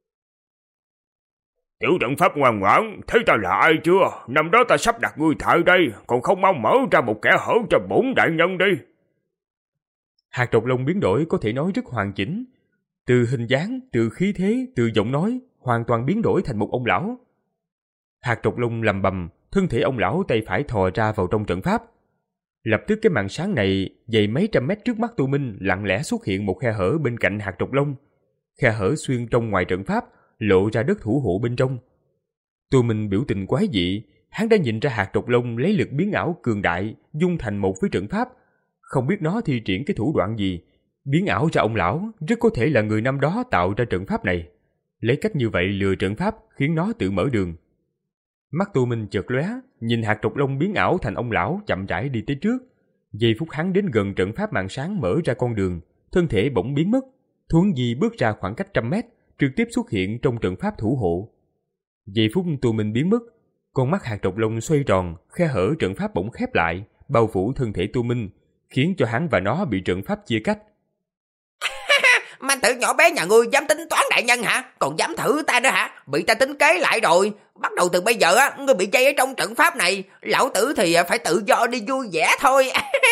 Tiểu trận pháp ngoan ngoãn, thấy ta là ai chưa? Năm đó ta sắp đặt ngươi tại đây, còn không mau mở ra một kẻ hở cho bổn đại nhân đi. Hạt độc long biến đổi có thể nói rất hoàn chỉnh, từ hình dáng, từ khí thế, từ giọng nói, hoàn toàn biến đổi thành một ông lão. Hạt độc long lầm bầm, thân thể ông lão tay phải thò ra vào trong trận pháp. Lập tức cái màn sáng này dày mấy trăm mét trước mắt Tô Minh lặng lẽ xuất hiện một khe hở bên cạnh hạt độc long. Khe hở xuyên trong ngoài trận pháp, lộ ra đất thủ hộ bên trong. Tô Minh biểu tình quái dị, hắn đã nhìn ra hạt độc long lấy lực biến ảo cường đại dung thành một với trận pháp, không biết nó thi triển cái thủ đoạn gì, biến ảo ra ông lão, rất có thể là người năm đó tạo ra trận pháp này, lấy cách như vậy lừa trận pháp khiến nó tự mở đường. Mắt Tô Minh chợt lóe, nhìn hạt độc long biến ảo thành ông lão chậm rãi đi tới trước. Giây phút hắn đến gần trận pháp màn sáng mở ra con đường, thân thể bỗng biến mất, thuấn di bước ra khoảng cách trăm mét, trực tiếp xuất hiện trong trận pháp thủ hộ. Giây phút Tô Minh biến mất, con mắt hạt độc long xoay tròn, khe hở trận pháp bỗng khép lại, bao phủ thân thể Tô Minh, khiến cho hắn và nó bị trận pháp chia cách. Man tử nhỏ bé nhà ngươi dám tính toán đại nhân hả? Còn dám thử ta nữa hả? Bị ta tính kế lại rồi. Bắt đầu từ bây giờ á, ngươi bị dây ở trong trận pháp này, lão tử thì phải tự do đi vui vẻ thôi.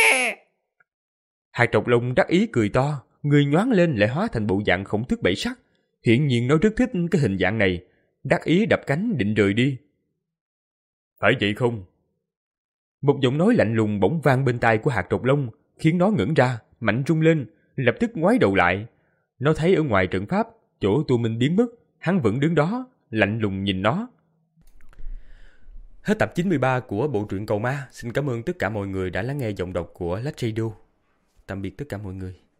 Hạt độc long đắc ý cười to, người nhoáng lên lại hóa thành bộ dạng khổng tước bảy sắc. Hiển nhiên nó rất thích cái hình dạng này, đắc ý đập cánh định rời đi. Phải vậy không? Một giọng nói lạnh lùng bỗng vang bên tai của hạt độc long, khiến nó ngẩng ra, mạnh rung lên, lập tức ngoái đầu lại. Nó thấy ở ngoài trận pháp, chỗ Tô Minh biến mất, hắn vẫn đứng đó, lạnh lùng nhìn nó. Hết tập chín mươi ba của bộ truyện Cầu Ma. Xin cảm ơn tất cả mọi người đã lắng nghe giọng đọc của Lách Radio. Tạm biệt tất cả mọi người.